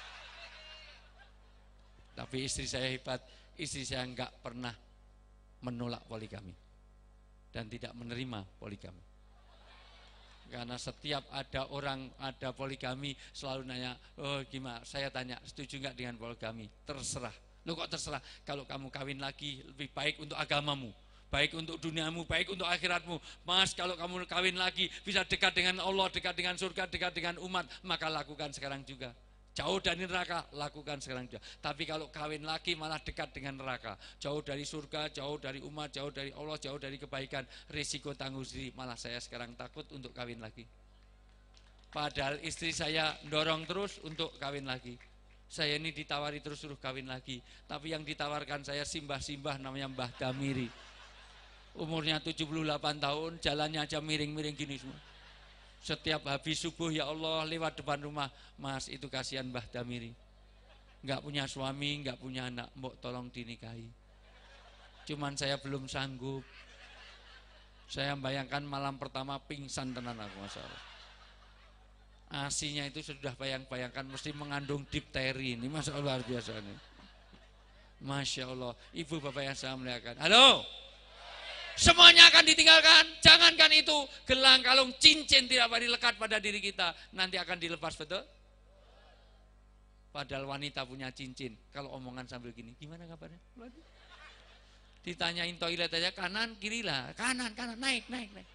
Tapi istri saya hebat, istri saya nggak pernah menolak poligami dan tidak menerima poligami. Karena setiap ada orang ada poligami selalu nanya, oh gimana? Saya tanya, setuju nggak dengan poligami? Terserah. Loh kok terserah? Kalau kamu kawin lagi lebih baik untuk agamamu, baik untuk duniamu, baik untuk akhiratmu. Mas, kalau kamu kawin lagi bisa dekat dengan Allah, dekat dengan surga, dekat dengan umat, maka lakukan sekarang juga. Jauh dari neraka, lakukan sekarang juga. Tapi kalau kawin lagi malah dekat dengan neraka, jauh dari surga, jauh dari umat, jauh dari Allah, jauh dari kebaikan, risiko tanggung sendiri. Malah saya sekarang takut untuk kawin lagi. Padahal istri saya dorong terus untuk kawin lagi. Saya ini ditawari terus suruh kawin lagi. Tapi yang ditawarkan saya simbah-simbah namanya Mbah Damiri. Umurnya 78 tahun, jalannya aja miring-miring gini semua. Setiap habis subuh, ya Allah, lewat depan rumah, Mas, itu kasihan Mbah Damiri. Enggak punya suami, enggak punya anak, mbok tolong dinikahi. Cuman saya belum sanggup. Saya bayangkan malam pertama pingsan tenan aku, masalah. Asinya itu sudah bayangkan mesti mengandung difteri. Ini Masya Allah, luar biasa ini. Masya Allah, ibu bapak yang saya muliakan. Halo? Semuanya akan ditinggalkan. Jangankan itu, gelang, kalung, cincin tidak pernah lekat pada diri kita, nanti akan dilepas, betul? Padahal wanita punya cincin. Kalau omongan sambil gini, gimana kabarnya? Ditanyain toilet aja, kanan kiri lah, kanan naik.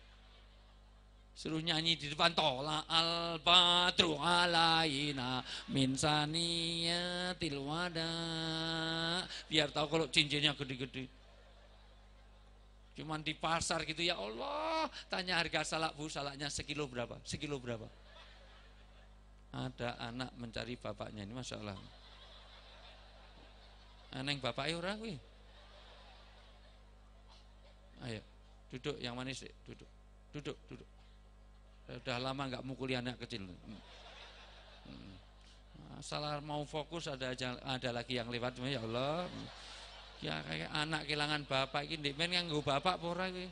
Suruh nyanyi di depan, tola al badru alaina min saniyatil wada, biar tahu kalau cincinnya gede-gede. Cuman di pasar gitu, ya Allah, tanya harga salak, Bu, salaknya sekilo berapa? Ada anak mencari bapaknya, ini Masya Allah. Aneng bapaknya orang, wih. Ayo, duduk, yang manis, duduk. Udah lama nggak mukuli anak kecil. Salah mau fokus ada lagi yang lewat, ya Allah. Ya kayak anak kehilangan bapak iki ndek men nganggo bapak apa ora iki.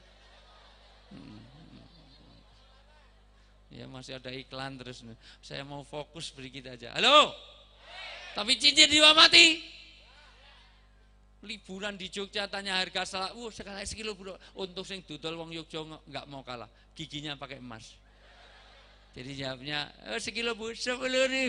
Ya masih ada iklan terus. Saya mau fokus sedikit aja. Halo. Tapi cincin jiwa mati. Liburan di Jogja tanya harga salak, sekali sekilo bro. Untuk sing dodol wong Jogja enggak mau kalah. Giginya pakai emas. Jadi jawabnya, sekilo Bu, 10.000.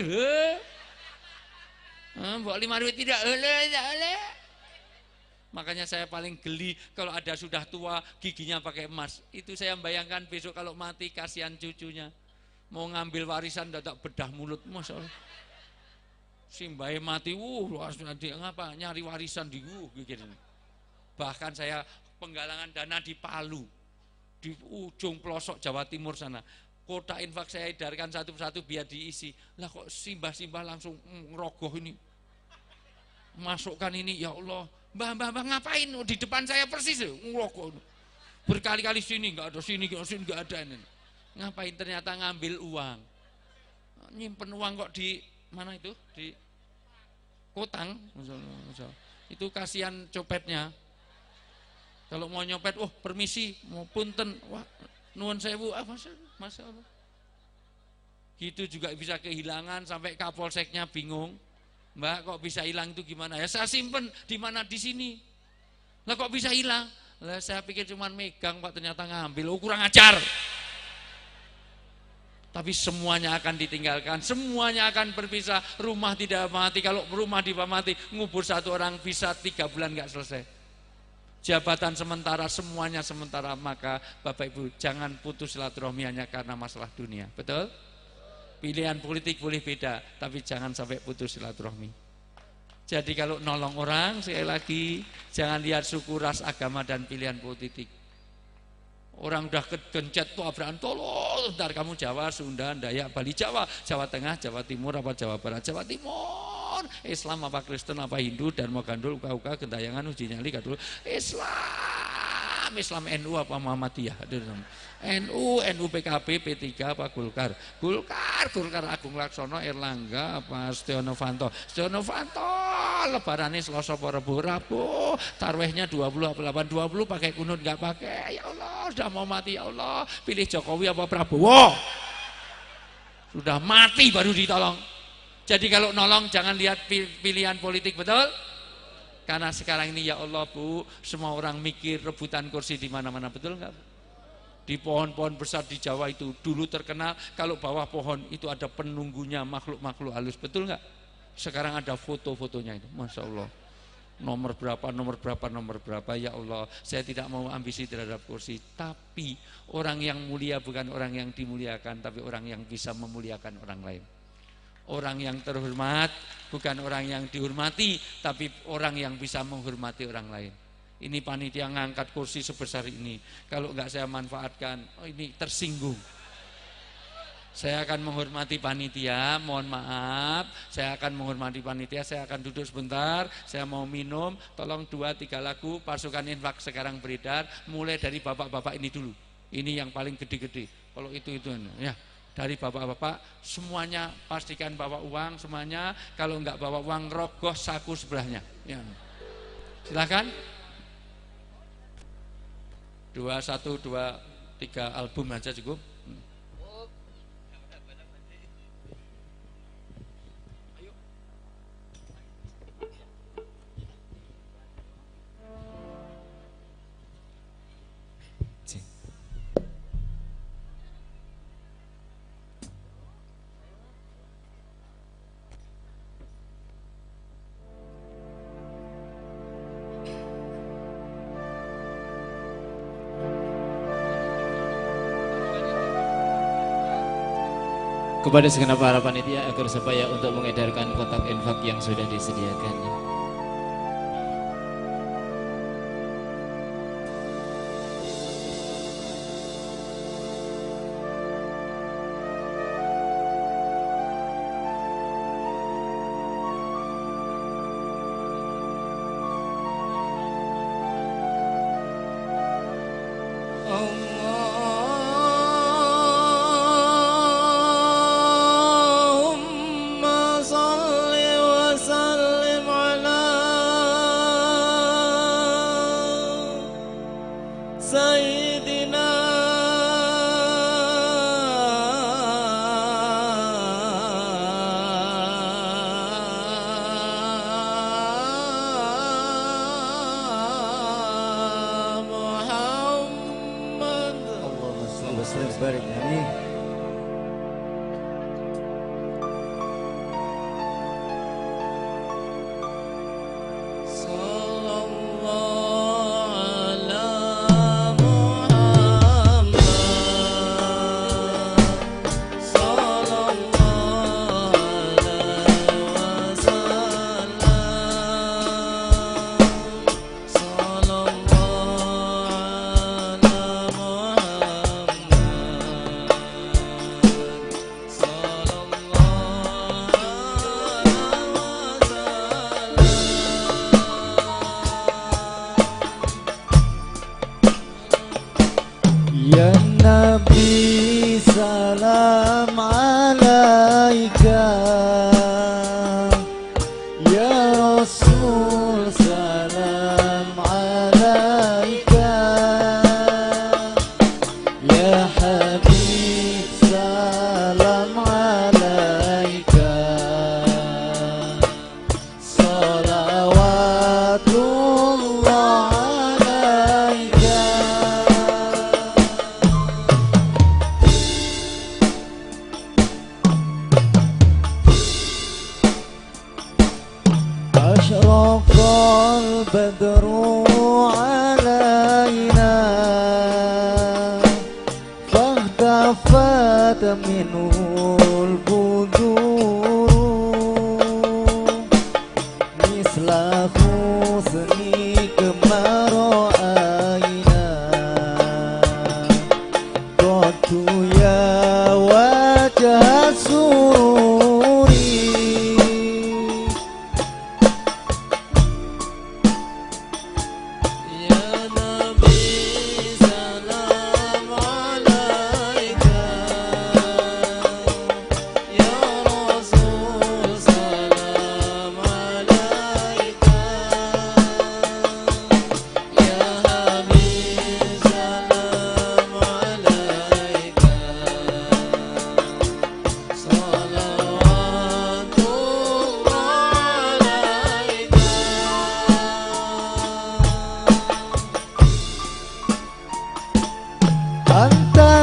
Mbok 5 tidak oleh. Makanya saya paling geli kalau ada sudah tua giginya pakai emas. Itu saya membayangkan besok kalau mati kasihan cucunya. Mau ngambil warisan dadak bedah mulut, Masya Allah. Simbahe mati, ngapa nyari warisan di gitu. Bahkan saya penggalangan dana di Palu, di ujung pelosok Jawa Timur sana. Kotak infak saya edarkan satu persatu biar diisi. Lah kok simbah-simbah langsung ngerogoh ini. Masukkan ini, ya Allah. Mbah ngapain? Di depan saya persis ngerokok. Berkali-kali sini enggak ada, sini enggak ada. Ngapain? Ternyata ngambil uang. Nyimpen uang kok di mana itu? Di kotang. Itu kasihan copetnya. Kalau mau nyopet, permisi, mau punten, nuwun sewu, Masya Allah. Gitu juga bisa kehilangan sampai kapolseknya bingung. Mbak kok bisa hilang itu gimana? Ya saya simpen di mana di sini. Lah kok bisa hilang? Lah saya pikir cuman megang Pak, ternyata ngambil. Kurang ajar. Tapi semuanya akan ditinggalkan, semuanya akan berpisah. Rumah tidak mati. Kalau rumah mati, ngubur satu orang bisa 3 bulan nggak selesai. Jabatan sementara, semuanya sementara. Maka Bapak Ibu jangan putus silaturahmi hanya karena masalah dunia. Betul? Pilihan politik boleh beda, tapi jangan sampai putus silaturahmi. Jadi kalau nolong orang, sekali lagi, jangan lihat suku, ras, agama, dan pilihan politik. Orang udah kegencet tuh Abraham, tolong, ntar kamu Jawa, Sunda, Dayak, Bali, Jawa, Jawa Tengah, Jawa Timur, apa Jawa Barat, Jawa Timur, Islam apa Kristen apa Hindu, Dharma Gandul, Uka-Uka, Gentayangan, Uji Nyali, Gadul, Islam NU apa Muhammadiyah, NU PKB, P3 apa Golkar, Golkar Agung Laksono, Erlangga apa Setia Novanto, lebarannya Selasa Rabu, tarwehnya 20 pakai kunut nggak pakai, ya Allah sudah mau mati, ya Allah pilih Jokowi apa Prabowo, sudah mati baru ditolong. Jadi kalau nolong jangan lihat pilihan politik, betul? Karena sekarang ini ya Allah Bu, semua orang mikir rebutan kursi di mana-mana, betul nggak? Di pohon-pohon besar di Jawa itu dulu terkenal kalau bawah pohon itu ada penunggunya makhluk-makhluk halus, betul nggak? Sekarang ada foto-fotonya itu, Masya Allah. Nomor berapa, ya Allah. Saya tidak mau ambisi terhadap kursi, tapi orang yang mulia bukan orang yang dimuliakan, tapi orang yang bisa memuliakan orang lain. Orang yang terhormat bukan orang yang dihormati, tapi orang yang bisa menghormati orang lain. Ini panitia ngangkat kursi sebesar ini, kalau enggak saya manfaatkan, ini tersinggung. Saya akan menghormati panitia, mohon maaf, saya akan menghormati panitia, saya akan duduk sebentar, saya mau minum, tolong 2-3 lagu, pasukan infak sekarang beredar, mulai dari bapak-bapak ini dulu. Ini yang paling gede-gede, kalau itu ya. Dari bapak-bapak semuanya pastikan bawa uang semuanya, kalau enggak bawa uang rogoh saku sebelahnya ya. Silakan 1, 2, 3 album aja cukup. Kepada segenap para panitia agar supaya untuk mengedarkan kotak infak yang sudah disediakan.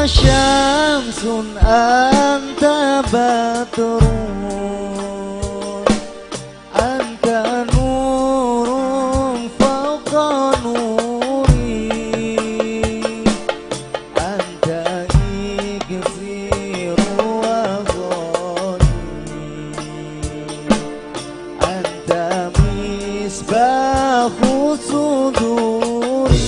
syamsun anta badrun anta nurun fawqa nuri anta ighfiru wa ghani anta misbahu suduri.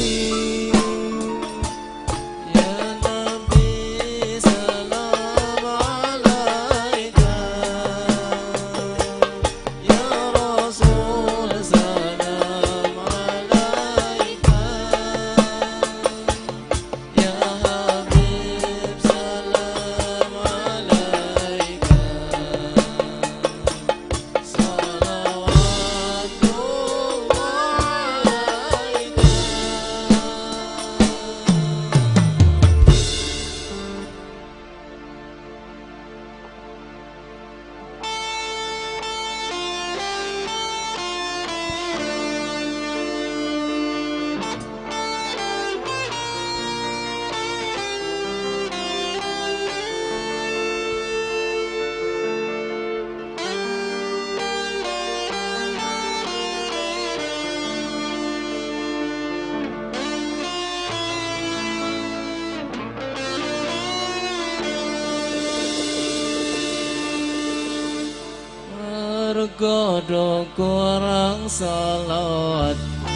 Mergodo kurang salawat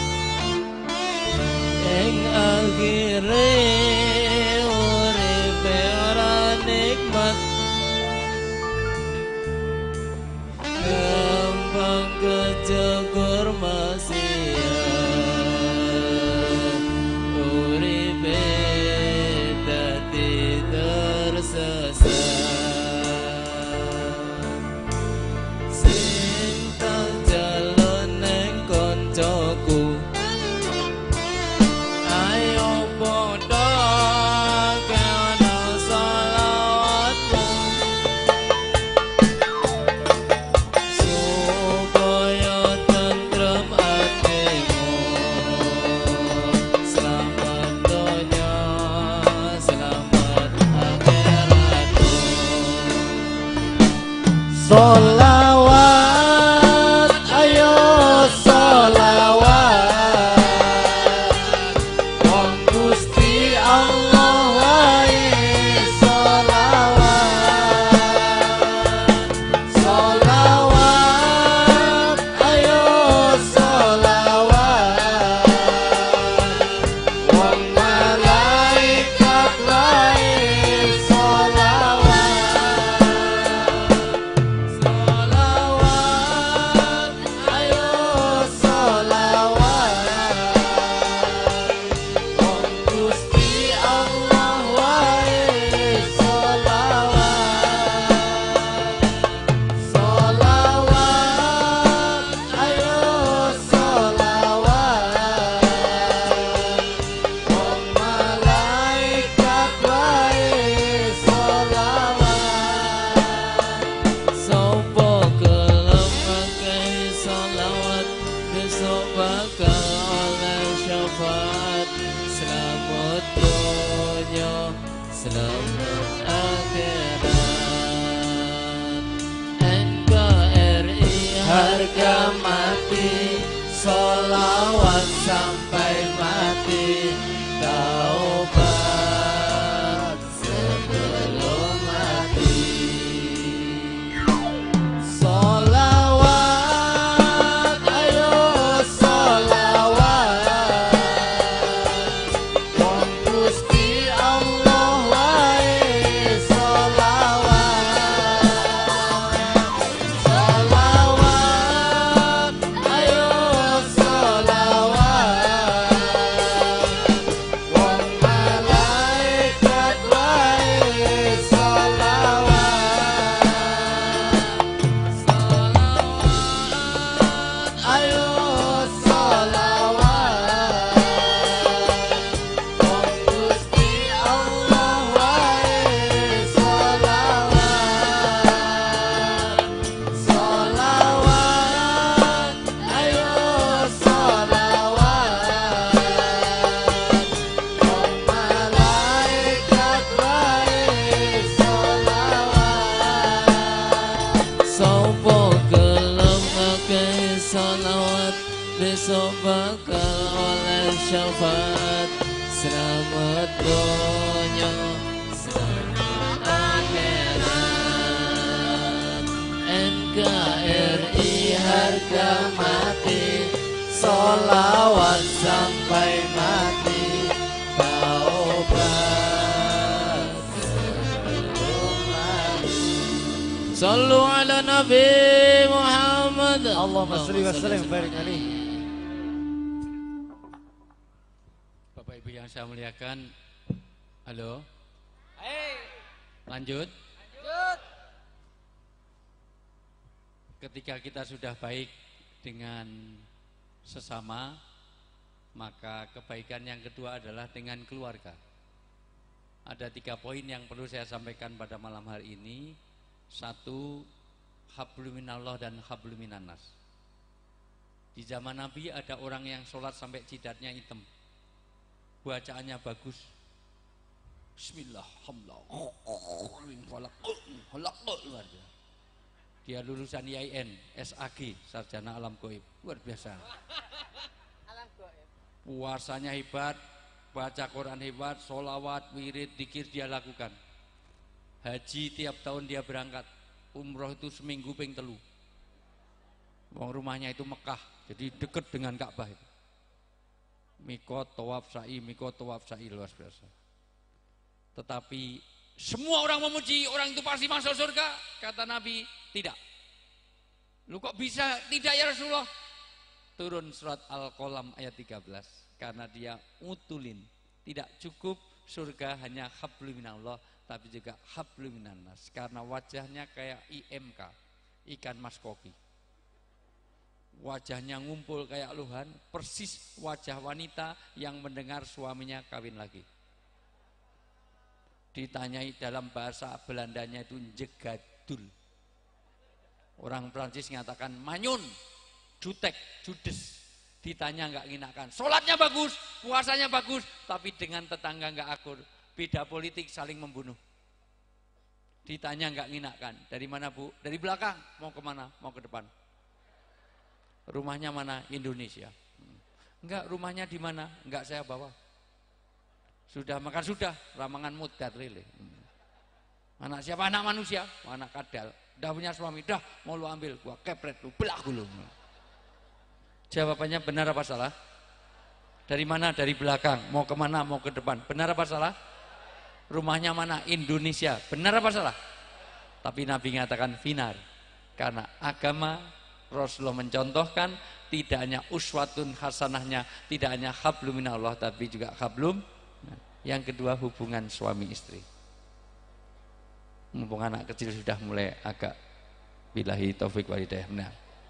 ing akhire uripe ora nikmat gampang kejegur maksiat uripe dadi tersesat. Sholawat, ayo sholawat, wong Gusti Allah wae sholawat. Sholawat, ayo sholawat, wong malaikat wae sholawat. Selamat dunia, selamat akhirat. NKRI harga mati, sholawat sampai mati, taubat sebelum mati. Sholawat, ayo sholawat, wong Gusti Allah wae sholawat. Sholawat, ayo sholawat, esok bakal oleh syafaat selamat dunia selamat akhirat. NKRI harga mati, sholawat sampai mati, taubat sebelum mati. Sallu ala Nabi Muhammad. Allahumma sholli wa sallim barik alaihi. Bapak Ibu yang saya muliakan, halo. Lanjut. Ketika kita sudah baik dengan sesama, maka kebaikan yang kedua adalah dengan keluarga. Ada 3 poin yang perlu saya sampaikan pada malam hari ini. 1, hablum minallah dan hablum minannas. Di zaman Nabi ada orang yang sholat sampai jidatnya hitam, bacaannya bagus. Bismillah, alhamdulillah. Dia lulusan IAIN, SAG, Sarjana Alam Gaib, luar biasa. Puasanya hebat, baca Quran hebat, sholawat, wirid, dzikir dia lakukan. Haji tiap tahun dia berangkat, umroh itu seminggu ping 3. Wong rumahnya itu Mekah, jadi dekat dengan Ka'bah itu. Mikot, tawaf, sa'i, luar biasa. Tetapi semua orang memuji, orang itu pasti masuk surga. Kata Nabi, tidak. Lu kok bisa tidak ya Rasulullah? Turun surat Al-Qalam ayat 13. Karena dia utulin. Tidak cukup surga hanya hablum minallah, tapi juga hablum minannas. Karena wajahnya kayak IMK, ikan mas koki. Wajahnya ngumpul kayak luhan, persis wajah wanita yang mendengar suaminya kawin lagi. Ditanyai dalam bahasa Belandanya itu jegadul. Orang Prancis mengatakan manyun, jutek, judes. Ditanya enggak nginakan. Sholatnya bagus, puasanya bagus, tapi dengan tetangga enggak akur. Beda politik saling membunuh. Ditanya enggak nginakan. Dari mana Bu? Dari belakang. Mau kemana? Mau ke depan. Rumahnya mana? Indonesia. Enggak, rumahnya di mana? Enggak, saya bawa. Sudah makan sudah, ramangan muddat lele. Anak siapa? Anak manusia, anak kadal. Dah punya suami, dah mau lu ambil, gua kepret lu, belah gulu. Jawabannya benar apa salah? Dari mana? Dari belakang. Mau kemana? Mau ke depan. Benar apa salah? Rumahnya mana? Indonesia. Benar apa salah? Tapi Nabi mengatakan finar. Karena agama Rasulullah mencontohkan tidak hanya uswatun hasanahnya, tidak hanya hablum minallah, tapi juga hablum. Yang kedua, hubungan suami istri. Mumpung anak kecil sudah mulai agak billahi taufik wal hidayah. Nah,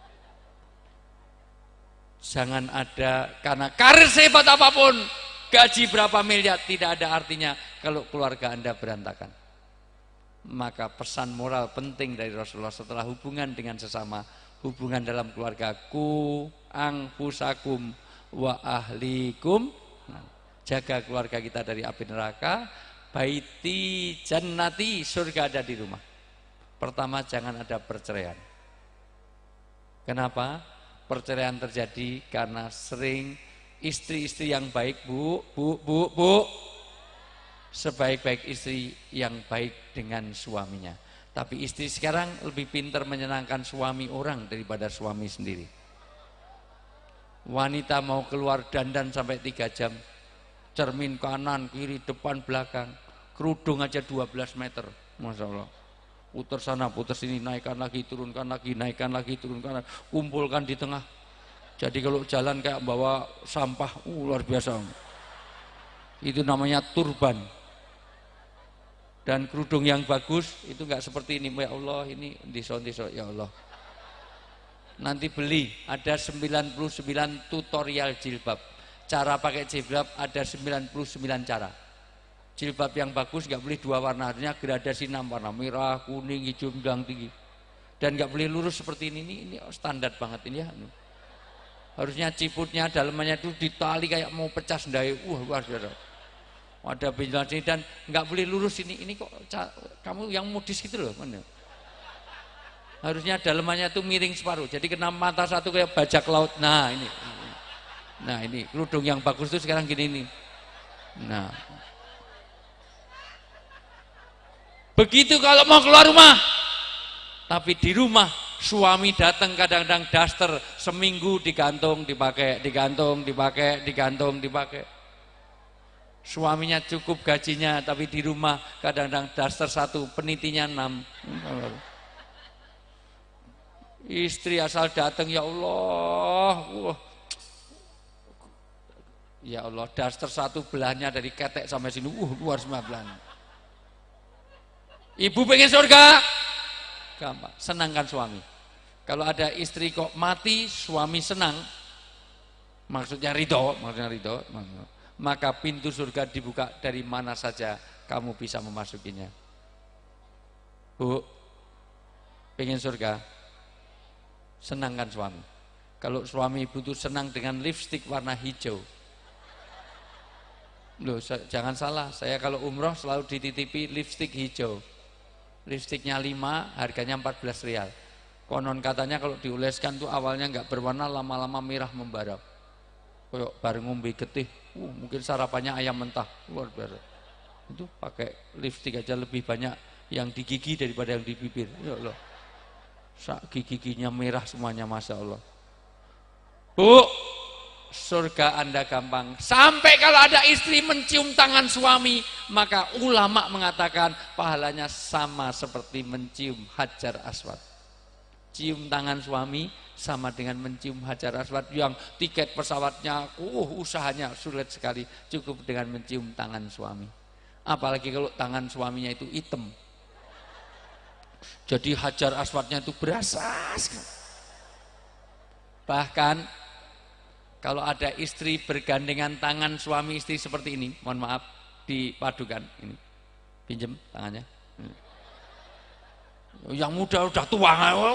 jangan ada karena karir sehebat apapun, gaji berapa miliar, tidak ada artinya kalau keluarga Anda berantakan. Maka pesan moral penting dari Rasulullah setelah hubungan dengan sesama, hubungan dalam keluarga, ku angfusakum wa ahlikum. Jaga keluarga kita dari api neraka. Baiti jannati, surga ada di rumah. Pertama, jangan ada perceraian. Kenapa? Perceraian terjadi karena sering istri-istri yang baik, bu, sebaik-baik istri yang baik dengan suaminya. Tapi istri sekarang lebih pintar menyenangkan suami orang daripada suami sendiri. Wanita mau keluar dandan sampai 3 jam, cermin kanan, kiri, depan, belakang, kerudung aja 12 meter, Masya Allah. Putar sana, putar sini, naikkan lagi, turunkan lagi, naikkan lagi, turunkan lagi, kumpulkan di tengah. Jadi kalau jalan kayak bawa sampah, luar biasa. Itu namanya turban. Dan kerudung yang bagus itu enggak seperti ini, ya Allah, ini diso-diso, ya Allah. Nanti beli, ada 99 tutorial jilbab. Cara pakai jilbab ada 99 cara. Jilbab yang bagus nggak boleh 2 warna, artinya gradasi 6 warna, merah, kuning, hijau, bilang tinggi. Dan nggak boleh lurus seperti ini standar banget ini ya. Harusnya ciputnya, dalamannya itu ditali kayak mau pecah sendai. Luar biasa. Ada benjolan sini dan nggak boleh lurus ini kok kamu yang modis gitu loh. Mana? Harusnya dalamannya itu miring separuh, jadi kena mata satu kayak bajak laut. Nah ini. Nah ini kerudung yang bagus itu sekarang gini nih. Nah, begitu kalau mau keluar rumah, tapi di rumah suami datang kadang-kadang daster seminggu digantung dipakai, digantung dipakai, digantung dipakai. Suaminya cukup gajinya, tapi di rumah kadang-kadang daster 1, penitinya 6. Istri asal datang, ya Allah, ya Allah, daster 1 belahnya dari ketek sampai sini, luar semua belahnya. Ibu pengen surga, gampang, senangkan suami. Kalau ada istri kok mati, suami senang, maksudnya ridho, maka pintu surga dibuka dari mana saja kamu bisa memasukinya. Bu, pengen surga, senangkan suami. Kalau suami butuh senang dengan lipstik warna hijau, loh, jangan salah, saya kalau umroh selalu dititipi lipstik hijau. Lipstiknya 5, harganya 14 rial. Konon katanya kalau dioleskan tuh awalnya nggak berwarna, lama-lama merah membara. Kayak bareng ngombe getih, mungkin sarapannya ayam mentah, luar biasa. Itu pakai lipstik aja lebih banyak yang di gigi daripada yang di bibir. Ya Allah, gigi-giginya merah semuanya, masya Allah. Bu, surga Anda gampang. Sampai kalau ada istri mencium tangan suami, maka ulama mengatakan pahalanya sama seperti mencium Hajar Aswad. Cium tangan suami sama dengan mencium Hajar Aswad yang tiket pesawatnya, usahanya sulit sekali, cukup dengan mencium tangan suami. Apalagi kalau tangan suaminya itu hitam. Jadi Hajar Aswadnya itu berasa sekali. Bahkan kalau ada istri bergandengan tangan suami istri seperti ini, mohon maaf, dipadukan ini, pinjem tangannya. Yang muda udah tua,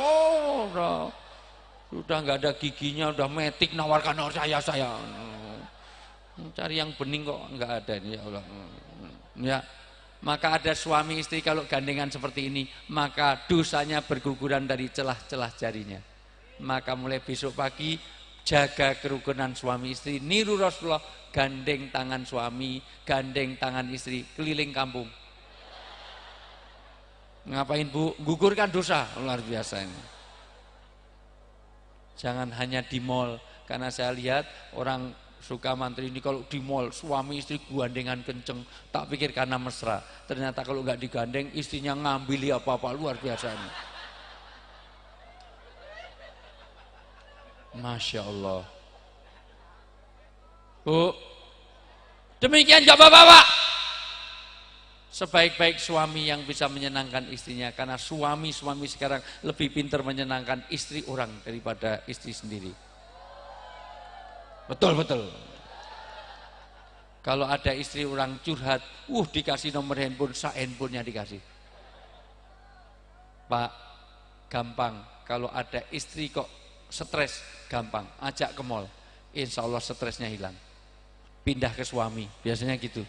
udah nggak ada giginya, udah metik, nawarkan saya. Cari yang bening kok nggak ada ini, ya Allah. Ya, maka ada suami istri kalau gandengan seperti ini, maka dosanya berguguran dari celah-celah jarinya. Maka mulai besok pagi jaga kerukunan suami istri, niru Rasulullah, gandeng tangan suami, gandeng tangan istri, keliling kampung. Ngapain Bu? Gugurkan dosa, luar biasa ini. Jangan hanya di mall, karena saya lihat orang suka mantri ini kalau di mall suami istri gandengan kenceng, tak pikir karena mesra. Ternyata kalau nggak digandeng istrinya ngambil apa-apa, luar biasa ini. Masya Allah. Bu, demikian bapak-bapak. Sebaik-baik suami yang bisa menyenangkan istrinya, karena suami-suami sekarang lebih pintar menyenangkan istri orang daripada istri sendiri. Betul. Kalau ada istri orang curhat, dikasih nomor handphone, handphonenya dikasih. Pak, gampang. Kalau ada istri kok stres, gampang, ajak ke mall, insya Allah stresnya hilang. Pindah ke suami, biasanya gitu.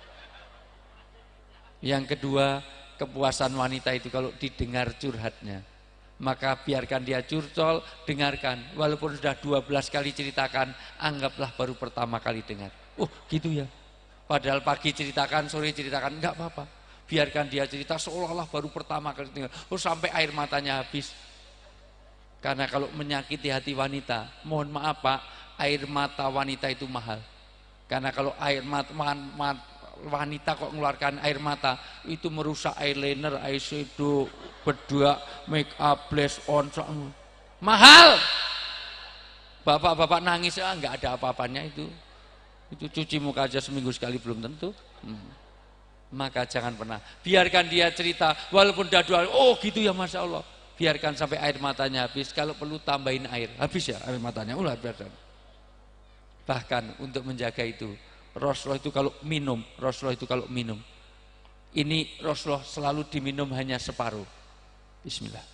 Yang kedua, kepuasan wanita itu kalau didengar curhatnya, maka biarkan dia curcol, dengarkan. Walaupun sudah 12 kali ceritakan, anggaplah baru pertama kali dengar. Gitu ya. Padahal pagi ceritakan, sore ceritakan, enggak apa-apa. Biarkan dia cerita seolah-olah baru pertama kali dengar. Sampai air matanya habis. Karena kalau menyakiti hati wanita, mohon maaf Pak, air mata wanita itu mahal. Karena kalau air mata wanita kok mengeluarkan air mata, itu merusak eyeliner, eyeshadow, bedak, make up, blush on, mahal. Bapak-bapak nangis, nggak ada apa-apanya itu cuci muka aja seminggu sekali belum tentu. Maka jangan pernah, biarkan dia cerita, walaupun dah dua, gitu ya Masya Allah, biarkan sampai air matanya habis, kalau perlu tambahin air, habis ya air matanya, biarkan. Bahkan untuk menjaga itu, Rasulullah itu kalau minum, ini Rasulullah selalu diminum hanya separuh. Bismillah.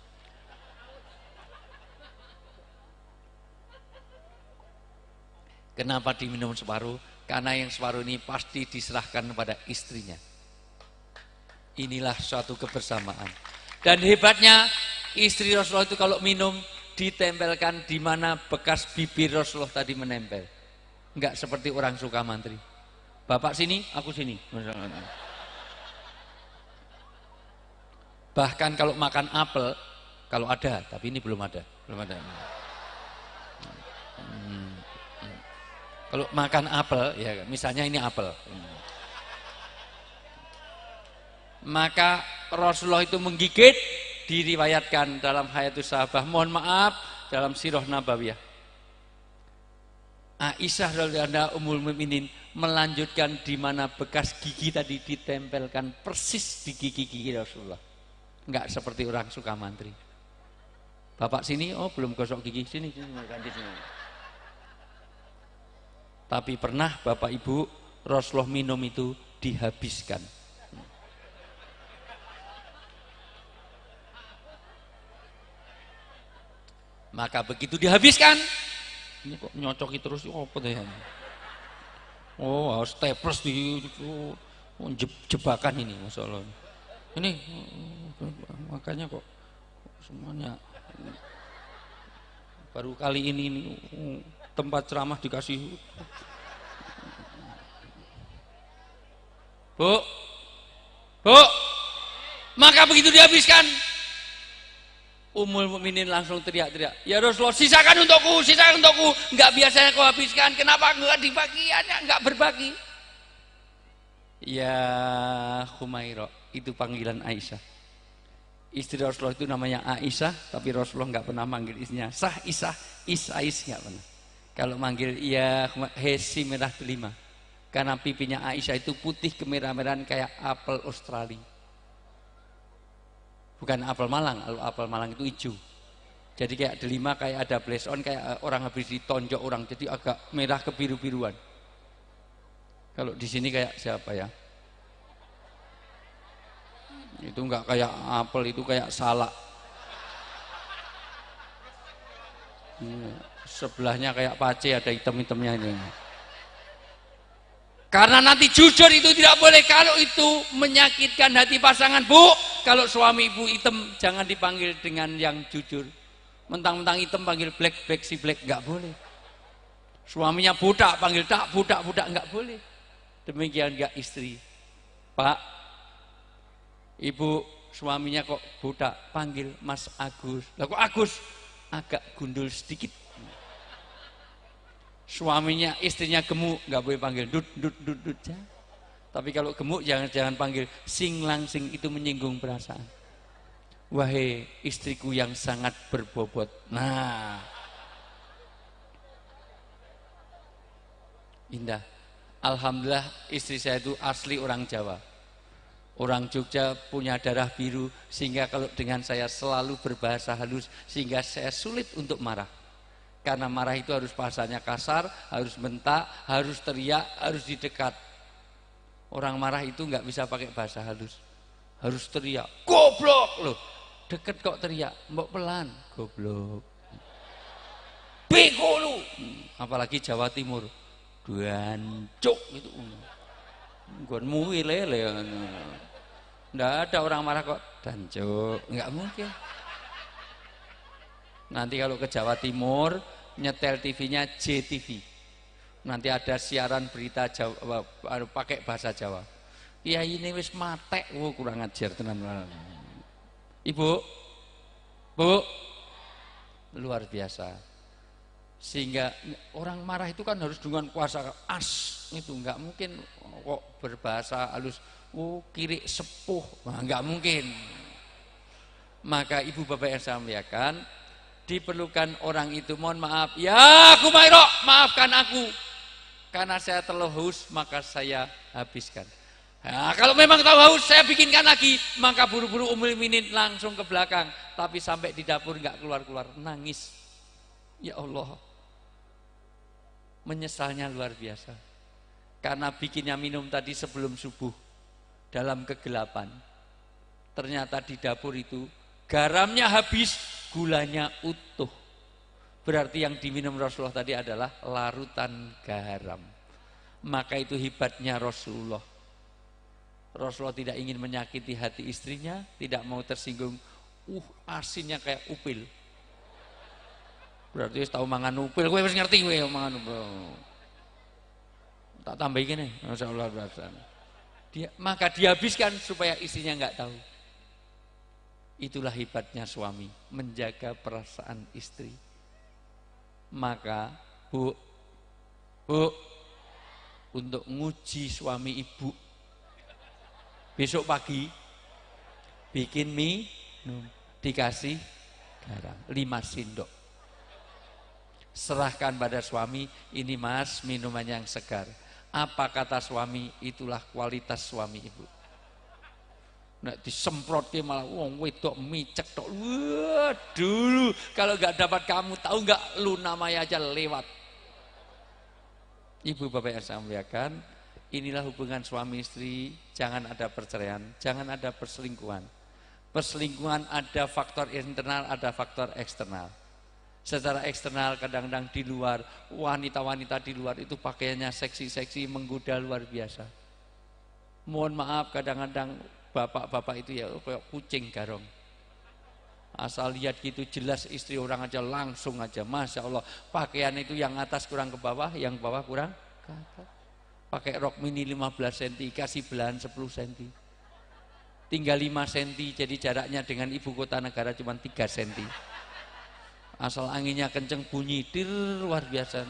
Kenapa diminum separuh? Karena yang separuh ini pasti diserahkan kepada istrinya. Inilah suatu kebersamaan. Dan hebatnya istri Rasulullah itu kalau minum ditempelkan di mana bekas bibir Rasulullah tadi menempel. Enggak seperti orang Sukamantri. Bapak sini, aku sini. Bahkan kalau makan apel, kalau ada, tapi ini belum ada. Kalau makan apel, ya misalnya ini apel. Maka Rasulullah itu menggigit, diriwayatkan dalam Hayatus Sahabah, mohon maaf, dalam Sirah Nabawiyah. Aisyah radhiyallahu anha Ummul Mukminin melanjutkan di mana bekas gigi tadi ditempelkan persis di gigi-gigi Rasulullah. Enggak seperti orang Sukamantri. Bapak sini, oh belum gosok gigi, sini ganti sini. Tapi pernah Bapak Ibu Rasulullah minum itu dihabiskan. Maka begitu dihabiskan, ini kok nyocoki terus, apa deh? Oh, harus staples di jebakan ini, Masya Allah. Ini makanya kok semuanya baru kali ini tempat ceramah dikasih. Bu, maka begitu dihabiskan, Ummul Mukminin langsung teriak-teriak, ya Rasulullah, sisakan untukku. Enggak biasanya kau habiskan, kenapa enggak dibagiannya, enggak berbagi? Ya Humairah, itu panggilan Aisyah. Istri Rasulullah itu namanya Aisyah, tapi Rasulullah enggak pernah manggil istrinya Isah, enggak pernah. Kalau manggil ya Hesi merah delima, karena pipinya Aisyah itu putih kemerah-merahan kayak apel Australia. Bukan apel Malang, apel Malang itu hijau. Jadi kayak delima, kayak ada blaze on, kayak orang habis ditonjok orang, jadi agak merah kebiru-biruan. Kalau di sini kayak siapa ya? Itu enggak kayak apel, itu kayak salak. Sebelahnya kayak pace, ada hitam-hitamnya ini. Karena nanti jujur itu tidak boleh. Kalau itu menyakitkan hati pasangan, Bu, kalau suami ibu hitam jangan dipanggil dengan yang jujur. Mentang-mentang hitam panggil black si black, enggak boleh. Suaminya budak panggil tak budak enggak boleh. Demikian enggak istri. Pak, ibu suaminya kok budak, panggil Mas Agus. Lah kok Agus? Agak gundul sedikit. Suaminya istrinya gemuk, nggak boleh panggil dut. Tapi kalau gemuk jangan panggil sing langsing, itu menyinggung perasaan. Wahai istriku yang sangat berbobot. Nah, indah. Alhamdulillah istri saya itu asli orang Jawa. Orang Jogja punya darah biru, sehingga kalau dengan saya selalu berbahasa halus, sehingga saya sulit untuk marah. Karena marah itu harus bahasanya kasar, harus bentak, harus teriak, harus didekat. Orang marah itu nggak bisa pakai bahasa halus, harus teriak, goblok loh. Deket kok teriak, mbok pelan, goblok. Bego lu. Apalagi Jawa Timur, duancuk itu. Gonmu lele. Nggak ada orang marah kok dancuk, nggak mungkin. Nanti kalau ke Jawa Timur, nyetel TV-nya JTV. Nanti ada siaran berita Jawa, pakai bahasa Jawa. Ya ini wis matek, kurang ajar tenan. Ibu, Bu, luar biasa. Sehingga orang marah itu kan harus dengan kuasa itu nggak mungkin kok berbahasa halus. Kiri sepuh, nggak mungkin. Maka ibu bapak yang saya muliakan, diperlukan orang itu, mohon maaf, ya Humairah, maafkan aku karena saya terlalu haus, maka saya habiskan. Nah, kalau memang tahu haus, saya bikinkan lagi. Maka buru-buru Ummul Mukminin langsung ke belakang, tapi sampai di dapur nggak keluar-keluar, nangis. Ya Allah, menyesalnya luar biasa karena bikinnya minum tadi sebelum subuh dalam kegelapan. Ternyata di dapur itu garamnya habis, gulanya utuh. Berarti yang diminum Rasulullah tadi adalah larutan garam. Maka itu hebatnya Rasulullah. Rasulullah tidak ingin menyakiti hati istrinya, tidak mau tersinggung. Asinnya kayak upil. Berarti tahu mangan upil, gue harus ngerti gue mangan upil. Tak tambahin nih, Masya Allah. Maka dihabiskan supaya istrinya nggak tahu. Itulah hebatnya suami, menjaga perasaan istri. Maka bu, untuk nguji suami ibu, besok pagi bikin minum, dikasih garam 5 sendok. Serahkan pada suami, ini mas minuman yang segar. Apa kata suami, itulah kualitas suami ibu. Nek disemprotke malah wong wedok micek tok. Wah, dulu kalau nggak dapat kamu, tahu nggak lu namanya aja lewat. Ibu bapak yang saya muliakan, inilah hubungan suami istri. Jangan ada perceraian, jangan ada perselingkuhan. Perselingkuhan ada faktor internal, ada faktor eksternal. Secara eksternal kadang-kadang di luar, wanita-wanita di luar itu pakaiannya seksi-seksi, menggoda luar biasa. Mohon maaf kadang-kadang bapak-bapak itu ya kayak kucing garong. Asal lihat gitu jelas istri orang aja langsung aja, Masya Allah. Pakaian itu yang atas kurang ke bawah, yang bawah kurang ke atas. Pakai rok mini 15 cm, kasih belahan 10 cm. Tinggal 5 cm, jadi jaraknya dengan ibu kota negara cuma 3 cm. Asal anginnya kenceng bunyi dir luar biasa.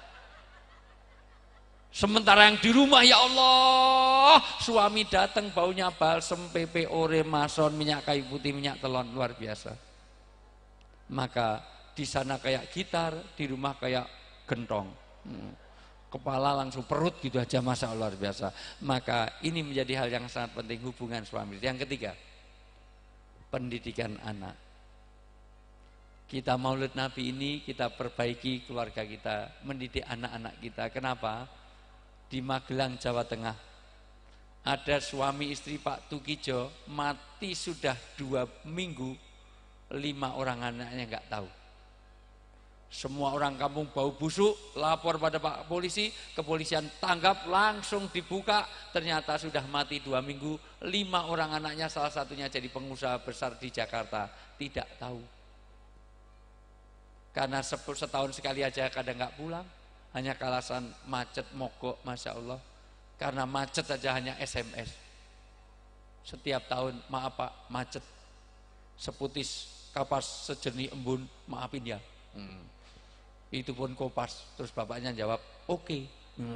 Sementara yang di rumah ya Allah, suami datang baunya balsem, PPO, remason, minyak kayu putih, minyak telon luar biasa. Maka di sana kayak gitar, di rumah kayak gentong. Kepala langsung perut gitu aja, Masya Allah luar biasa. Maka ini menjadi hal yang sangat penting hubungan suami. Yang ketiga, pendidikan anak. Kita Maulid Nabi ini kita perbaiki keluarga kita, mendidik anak-anak kita. Kenapa? Di Magelang, Jawa Tengah ada suami istri Pak Tukijo mati sudah 2 minggu, 5 orang anaknya nggak tahu. Semua orang kampung bau busuk, lapor pada Pak Polisi, kepolisian tanggap, langsung dibuka, ternyata sudah mati 2 minggu, 5 orang anaknya, salah satunya jadi pengusaha besar di Jakarta, tidak tahu. Karena setahun sekali aja kadang nggak pulang, hanya alasan macet mogok, Masya Allah. Karena macet aja hanya SMS. Setiap tahun, maaf Pak, macet. Seputis, kapas, sejernih embun, maafin ya. Itu pun kopas. Terus bapaknya jawab, oke.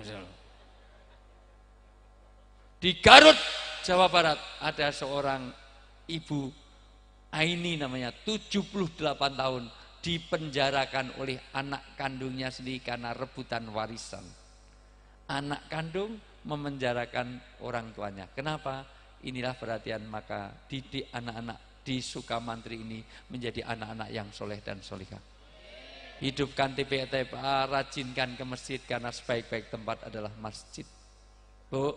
Di Garut, Jawa Barat, ada seorang ibu, Aini namanya, 78 tahun, dipenjarakan oleh anak kandungnya sendiri karena rebutan warisan. Anak kandung memenjarakan orang tuanya. Kenapa? Inilah perhatian, maka didik anak-anak di Sukamantri ini menjadi anak-anak yang soleh dan solihah. Hidupkan TPA, rajinkan ke masjid karena sebaik-baik tempat adalah masjid. Bu,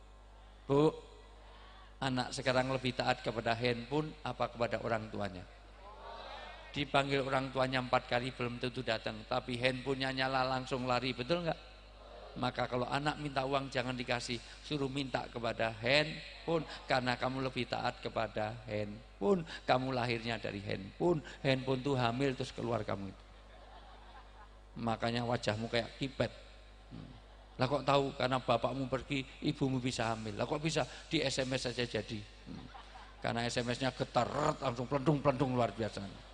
anak sekarang lebih taat kepada handphone apa kepada orang tuanya? Dipanggil orang tuanya 4 kali belum tentu datang, tapi handphonenya nyala langsung lari, betul nggak? Maka kalau anak minta uang jangan dikasih, suruh minta kepada handphone, karena kamu lebih taat kepada handphone, kamu lahirnya dari handphone, handphone tuh hamil terus keluar kamu itu. Makanya wajahmu kayak kipet. Lah kok tahu? Karena bapakmu pergi, ibumu bisa hamil. Lah kok bisa? Di SMS saja jadi. Karena SMS-nya getar, langsung plentung-plentung luar biasa.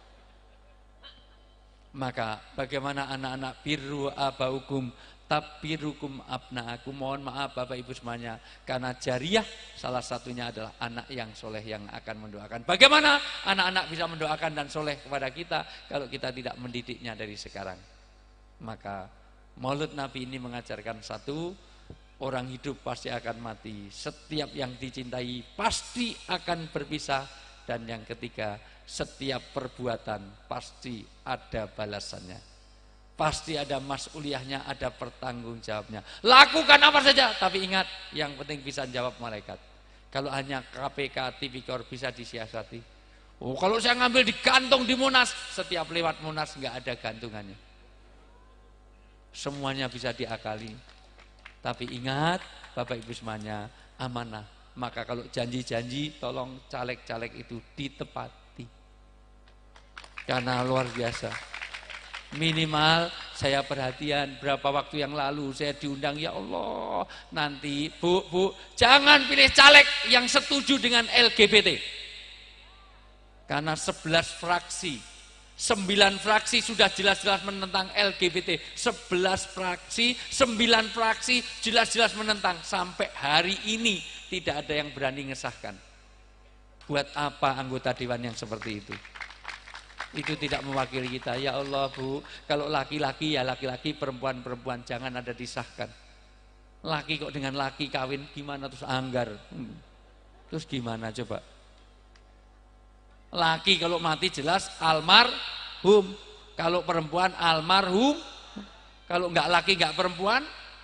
Maka bagaimana anak-anak birru abaukum tabirukum abnaakum, mohon maaf Bapak Ibu semuanya, karena jariah salah satunya adalah anak yang soleh yang akan mendoakan. Bagaimana anak-anak bisa mendoakan dan soleh kepada kita kalau kita tidak mendidiknya dari sekarang? Maka Maulid Nabi ini mengajarkan satu, orang hidup pasti akan mati, setiap yang dicintai pasti akan berpisah, dan yang ketiga, setiap perbuatan pasti ada balasannya, pasti ada mas'uliyahnya, ada pertanggungjawabnya. Lakukan apa saja, tapi ingat, yang penting bisa jawab malaikat. Kalau hanya KPK, tipikor bisa disiasati. Oh, kalau saya ngambil di kantong di Monas, setiap lewat Monas nggak ada gantungannya. Semuanya bisa diakali. Tapi ingat, Bapak Ibu semuanya, amanah. Maka kalau janji-janji, tolong caleg-caleg itu ditepati. Karena luar biasa. Minimal saya perhatian berapa waktu yang lalu saya diundang, ya Allah, nanti Bu, jangan pilih caleg yang setuju dengan LGBT. Karena 11 fraksi, 9 fraksi sudah jelas-jelas menentang LGBT. 11 fraksi, 9 fraksi jelas-jelas menentang. Sampai hari ini tidak ada yang berani ngesahkan. Buat apa anggota dewan yang seperti itu? Itu tidak mewakili kita. Ya Allah Bu, kalau laki-laki ya laki-laki, perempuan-perempuan jangan ada disahkan. Laki kok dengan laki kawin gimana, terus anggar. Terus gimana coba? Laki kalau mati jelas almarhum, kalau perempuan almarhum. Kalau enggak laki enggak perempuan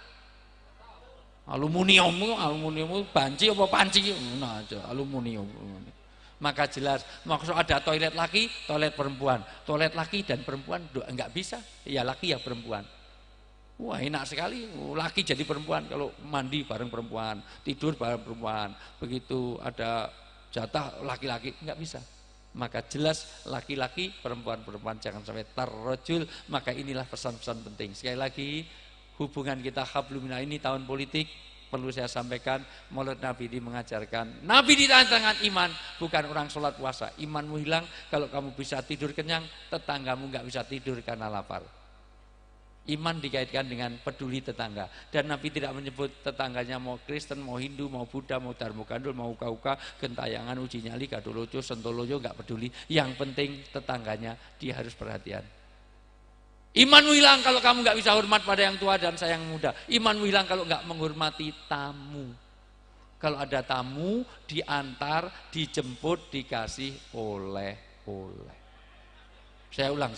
aluminium banci apa panci, nah aja aluminium. Maka jelas, maksud ada toilet laki, toilet perempuan, toilet laki dan perempuan enggak bisa, ya laki ya perempuan. Wah enak sekali, laki jadi perempuan kalau mandi bareng perempuan, tidur bareng perempuan, begitu ada jatah laki-laki enggak bisa. Maka jelas laki-laki, perempuan-perempuan jangan sampai terrojul. Maka inilah pesan-pesan penting. Sekali lagi, hubungan kita hablumina ini tahun politik, perlu saya sampaikan, Maulid Nabi ini mengajarkan, Nabi di tangan iman, bukan orang sholat puasa. Imanmu hilang kalau kamu bisa tidur kenyang, tetanggamu nggak bisa tidur karena lapar. Iman dikaitkan dengan peduli tetangga. Dan Nabi tidak menyebut tetangganya mau Kristen, mau Hindu, mau Buddha, mau Dharma Gandul, mau Uka-Uka, Gentayangan, Uji Nyali, Gadolojo, Sentolojo, nggak peduli. Yang penting tetangganya dia harus perhatian. Imanmu hilang kalau kamu nggak bisa hormat pada yang tua dan sayang muda. Imanmu hilang kalau nggak menghormati tamu. Kalau ada tamu, diantar, dijemput, dikasih oleh-oleh. Saya ulang.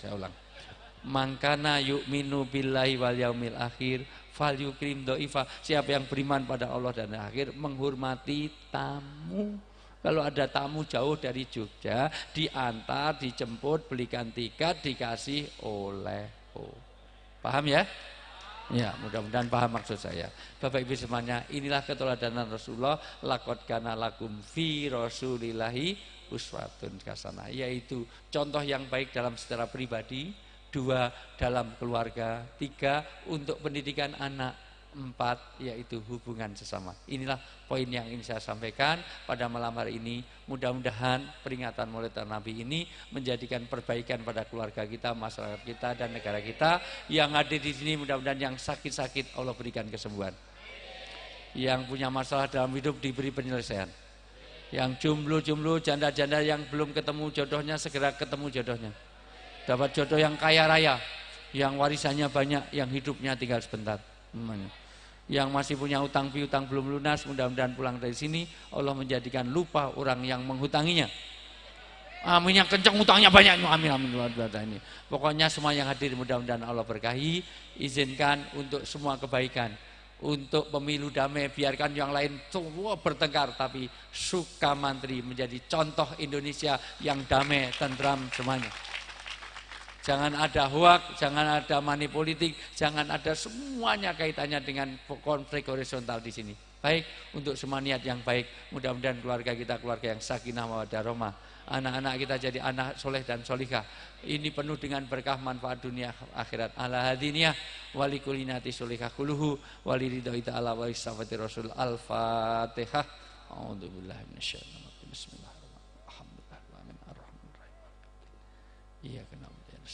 Mangkana yu'minu billahi wal yaumil akhir fal yukrim do'ifa. Siapa yang beriman pada Allah dan akhir, menghormati tamu. Kalau ada tamu jauh dari Jogja, diantar, dijemput, belikan tiket, dikasih oleh. Paham ya? Ya, mudah-mudahan paham maksud saya. Bapak Ibu semuanya, inilah keteladanan Rasulullah. Laqad kana lakum fi rasulillahi uswatun hasanah, yaitu contoh yang baik dalam secara pribadi, 2 dalam keluarga, 3 untuk pendidikan anak, 4 yaitu hubungan sesama. Inilah poin yang ingin saya sampaikan pada malam hari ini. Mudah-mudahan peringatan Maulid Nabi ini menjadikan perbaikan pada keluarga kita, masyarakat kita, dan negara kita. Yang hadir di sini mudah-mudahan yang sakit-sakit Allah berikan kesembuhan. Yang punya masalah dalam hidup diberi penyelesaian. Yang jomblo-jomblo, janda-janda yang belum ketemu jodohnya segera ketemu jodohnya. Dapat jodoh yang kaya raya, yang warisannya banyak, yang hidupnya tinggal sebentar. Yang masih punya utang piutang belum lunas, mudah-mudahan pulang dari sini Allah menjadikan lupa orang yang menghutanginya. Amin, yang kencang utangnya banyak, amin luar biasa ini. Pokoknya semua yang hadir mudah-mudahan Allah berkahi. Izinkan untuk semua kebaikan, untuk pemilu damai, biarkan yang lain semua bertengkar, tapi Sukamantri menjadi contoh Indonesia yang damai, tentram semuanya. Jangan ada hoak, jangan ada money politik, jangan ada semuanya kaitannya dengan konflik horizontal di sini. Baik, untuk semua niat yang baik, mudah-mudahan keluarga kita keluarga yang sakinah mawaddah rahmah. Anak-anak kita jadi anak soleh dan solihah. Ini penuh dengan berkah manfaat dunia akhirat. Ala hadiniyah walikulinati solihah kuluhu waliridhoi ta'ala wa istafati rasul. Al-Fatihah. A'udzubillahi minasyaitonir rajim. Bismillahirrahmanirrahim. Alhamdulillahirabbil alamin arrahmanirrahim. Iya kenapa?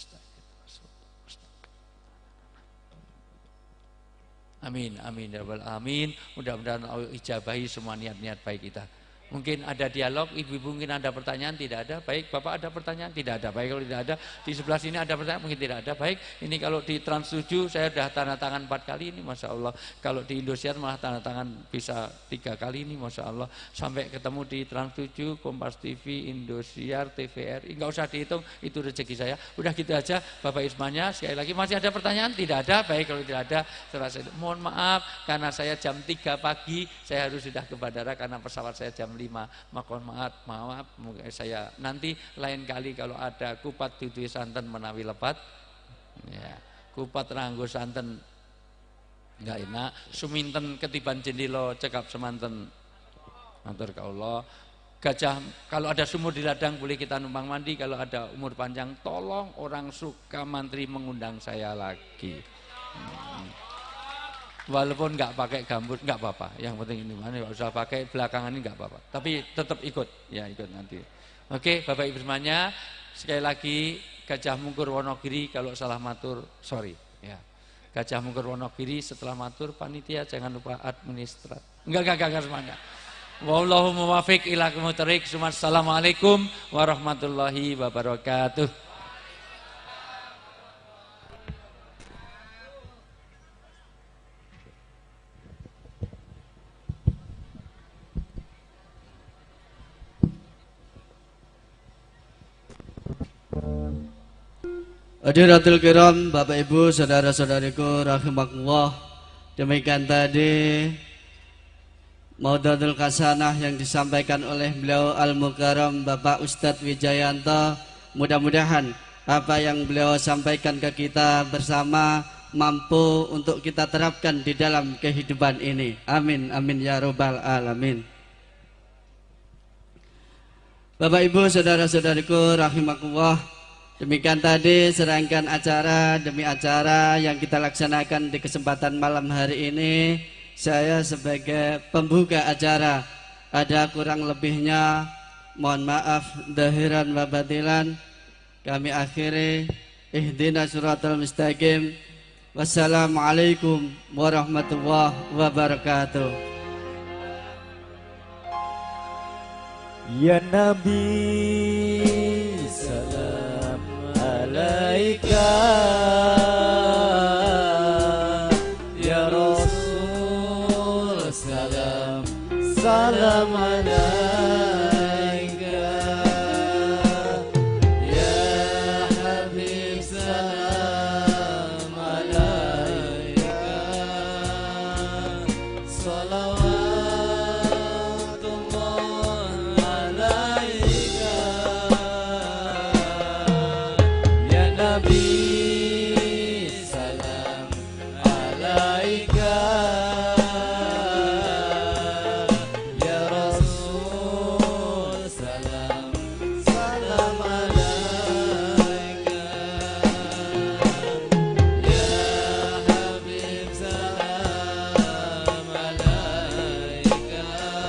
Amin, amin, ya rabbal alamin. Mudah-mudahan Allah ijabahi semua niat-niat baik kita. Mungkin ada dialog, ibu-ibu mungkin ada pertanyaan, tidak ada. Baik, Bapak ada pertanyaan, tidak ada. Baik, kalau tidak ada, di sebelah sini ada pertanyaan, mungkin tidak ada. Baik, ini kalau di Trans 7 saya sudah tanda tangan 4 kali ini, Masya Allah. Kalau di Indosiar malah tanda tangan bisa 3 kali ini, Masya Allah. Sampai ketemu di Trans 7, Kompas TV, Indosiar, TVRI, enggak usah dihitung, itu rezeki saya. Udah gitu aja, Bapak Ismanya. Sekali lagi, masih ada pertanyaan? Tidak ada. Baik, kalau tidak ada, mohon maaf, karena saya jam 3 pagi, saya harus sudah ke bandara karena pesawat saya jam 5. Mohon maaf, saya nanti lain kali kalau ada kupat dudu santen menawi lepat, ya, kupat ranggo santen enggak enak, suminten ketiban jendela cekap semanten matur ka Allah. gajah, kalau ada sumur di ladang boleh kita numpang mandi, kalau ada umur panjang tolong orang suka mantri mengundang saya lagi. Walaupun nggak pakai gambut nggak apa-apa, yang penting ini mana nggak usah pakai belakangan ini nggak apa-apa, tapi tetap ikut ya, ikut nanti. Oke Bapak Ibu semuanya, sekali lagi Gajah Mungkur Wonogiri kalau salah matur sorry ya. Gajah Mungkur Wonogiri setelah matur panitia jangan lupa administrat. Enggak semuanya. Wallahu muwaffiq ila aqwamit thoriq. Assalamualaikum warahmatullahi wabarakatuh. Hadiratul kiram, Bapak Ibu, saudara-saudariku rahimakumullah. Demikian tadi Maudhatul Hasanah yang disampaikan oleh beliau Al-Mukarram Bapak Ustadz Wijayanto. Mudah-mudahan apa yang beliau sampaikan ke kita bersama mampu untuk kita terapkan di dalam kehidupan ini. Amin, amin ya robbal alamin. Bapak Ibu, saudara-saudariku rahimakumullah. Demikian tadi serangkaian acara demi acara yang kita laksanakan di kesempatan malam hari ini. Saya sebagai pembuka acara, ada kurang lebihnya mohon maaf zahiran wa batilan. Kami akhiri, ihdinas siratal mustaqim. Wassalamualaikum warahmatullahi wabarakatuh. Ya Nabi salam alaika, ya Rasul salam salam alaika, ya Habib salam alaika, salawatullah alaika, ya Nabi salam alaika, ya Rasul salam salam alaika, ya Habib salam alaika,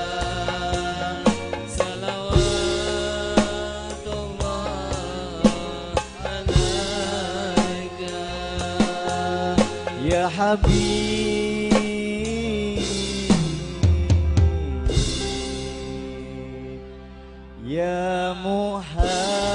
salawatullah alaika, ya Habib, ya Muhammad.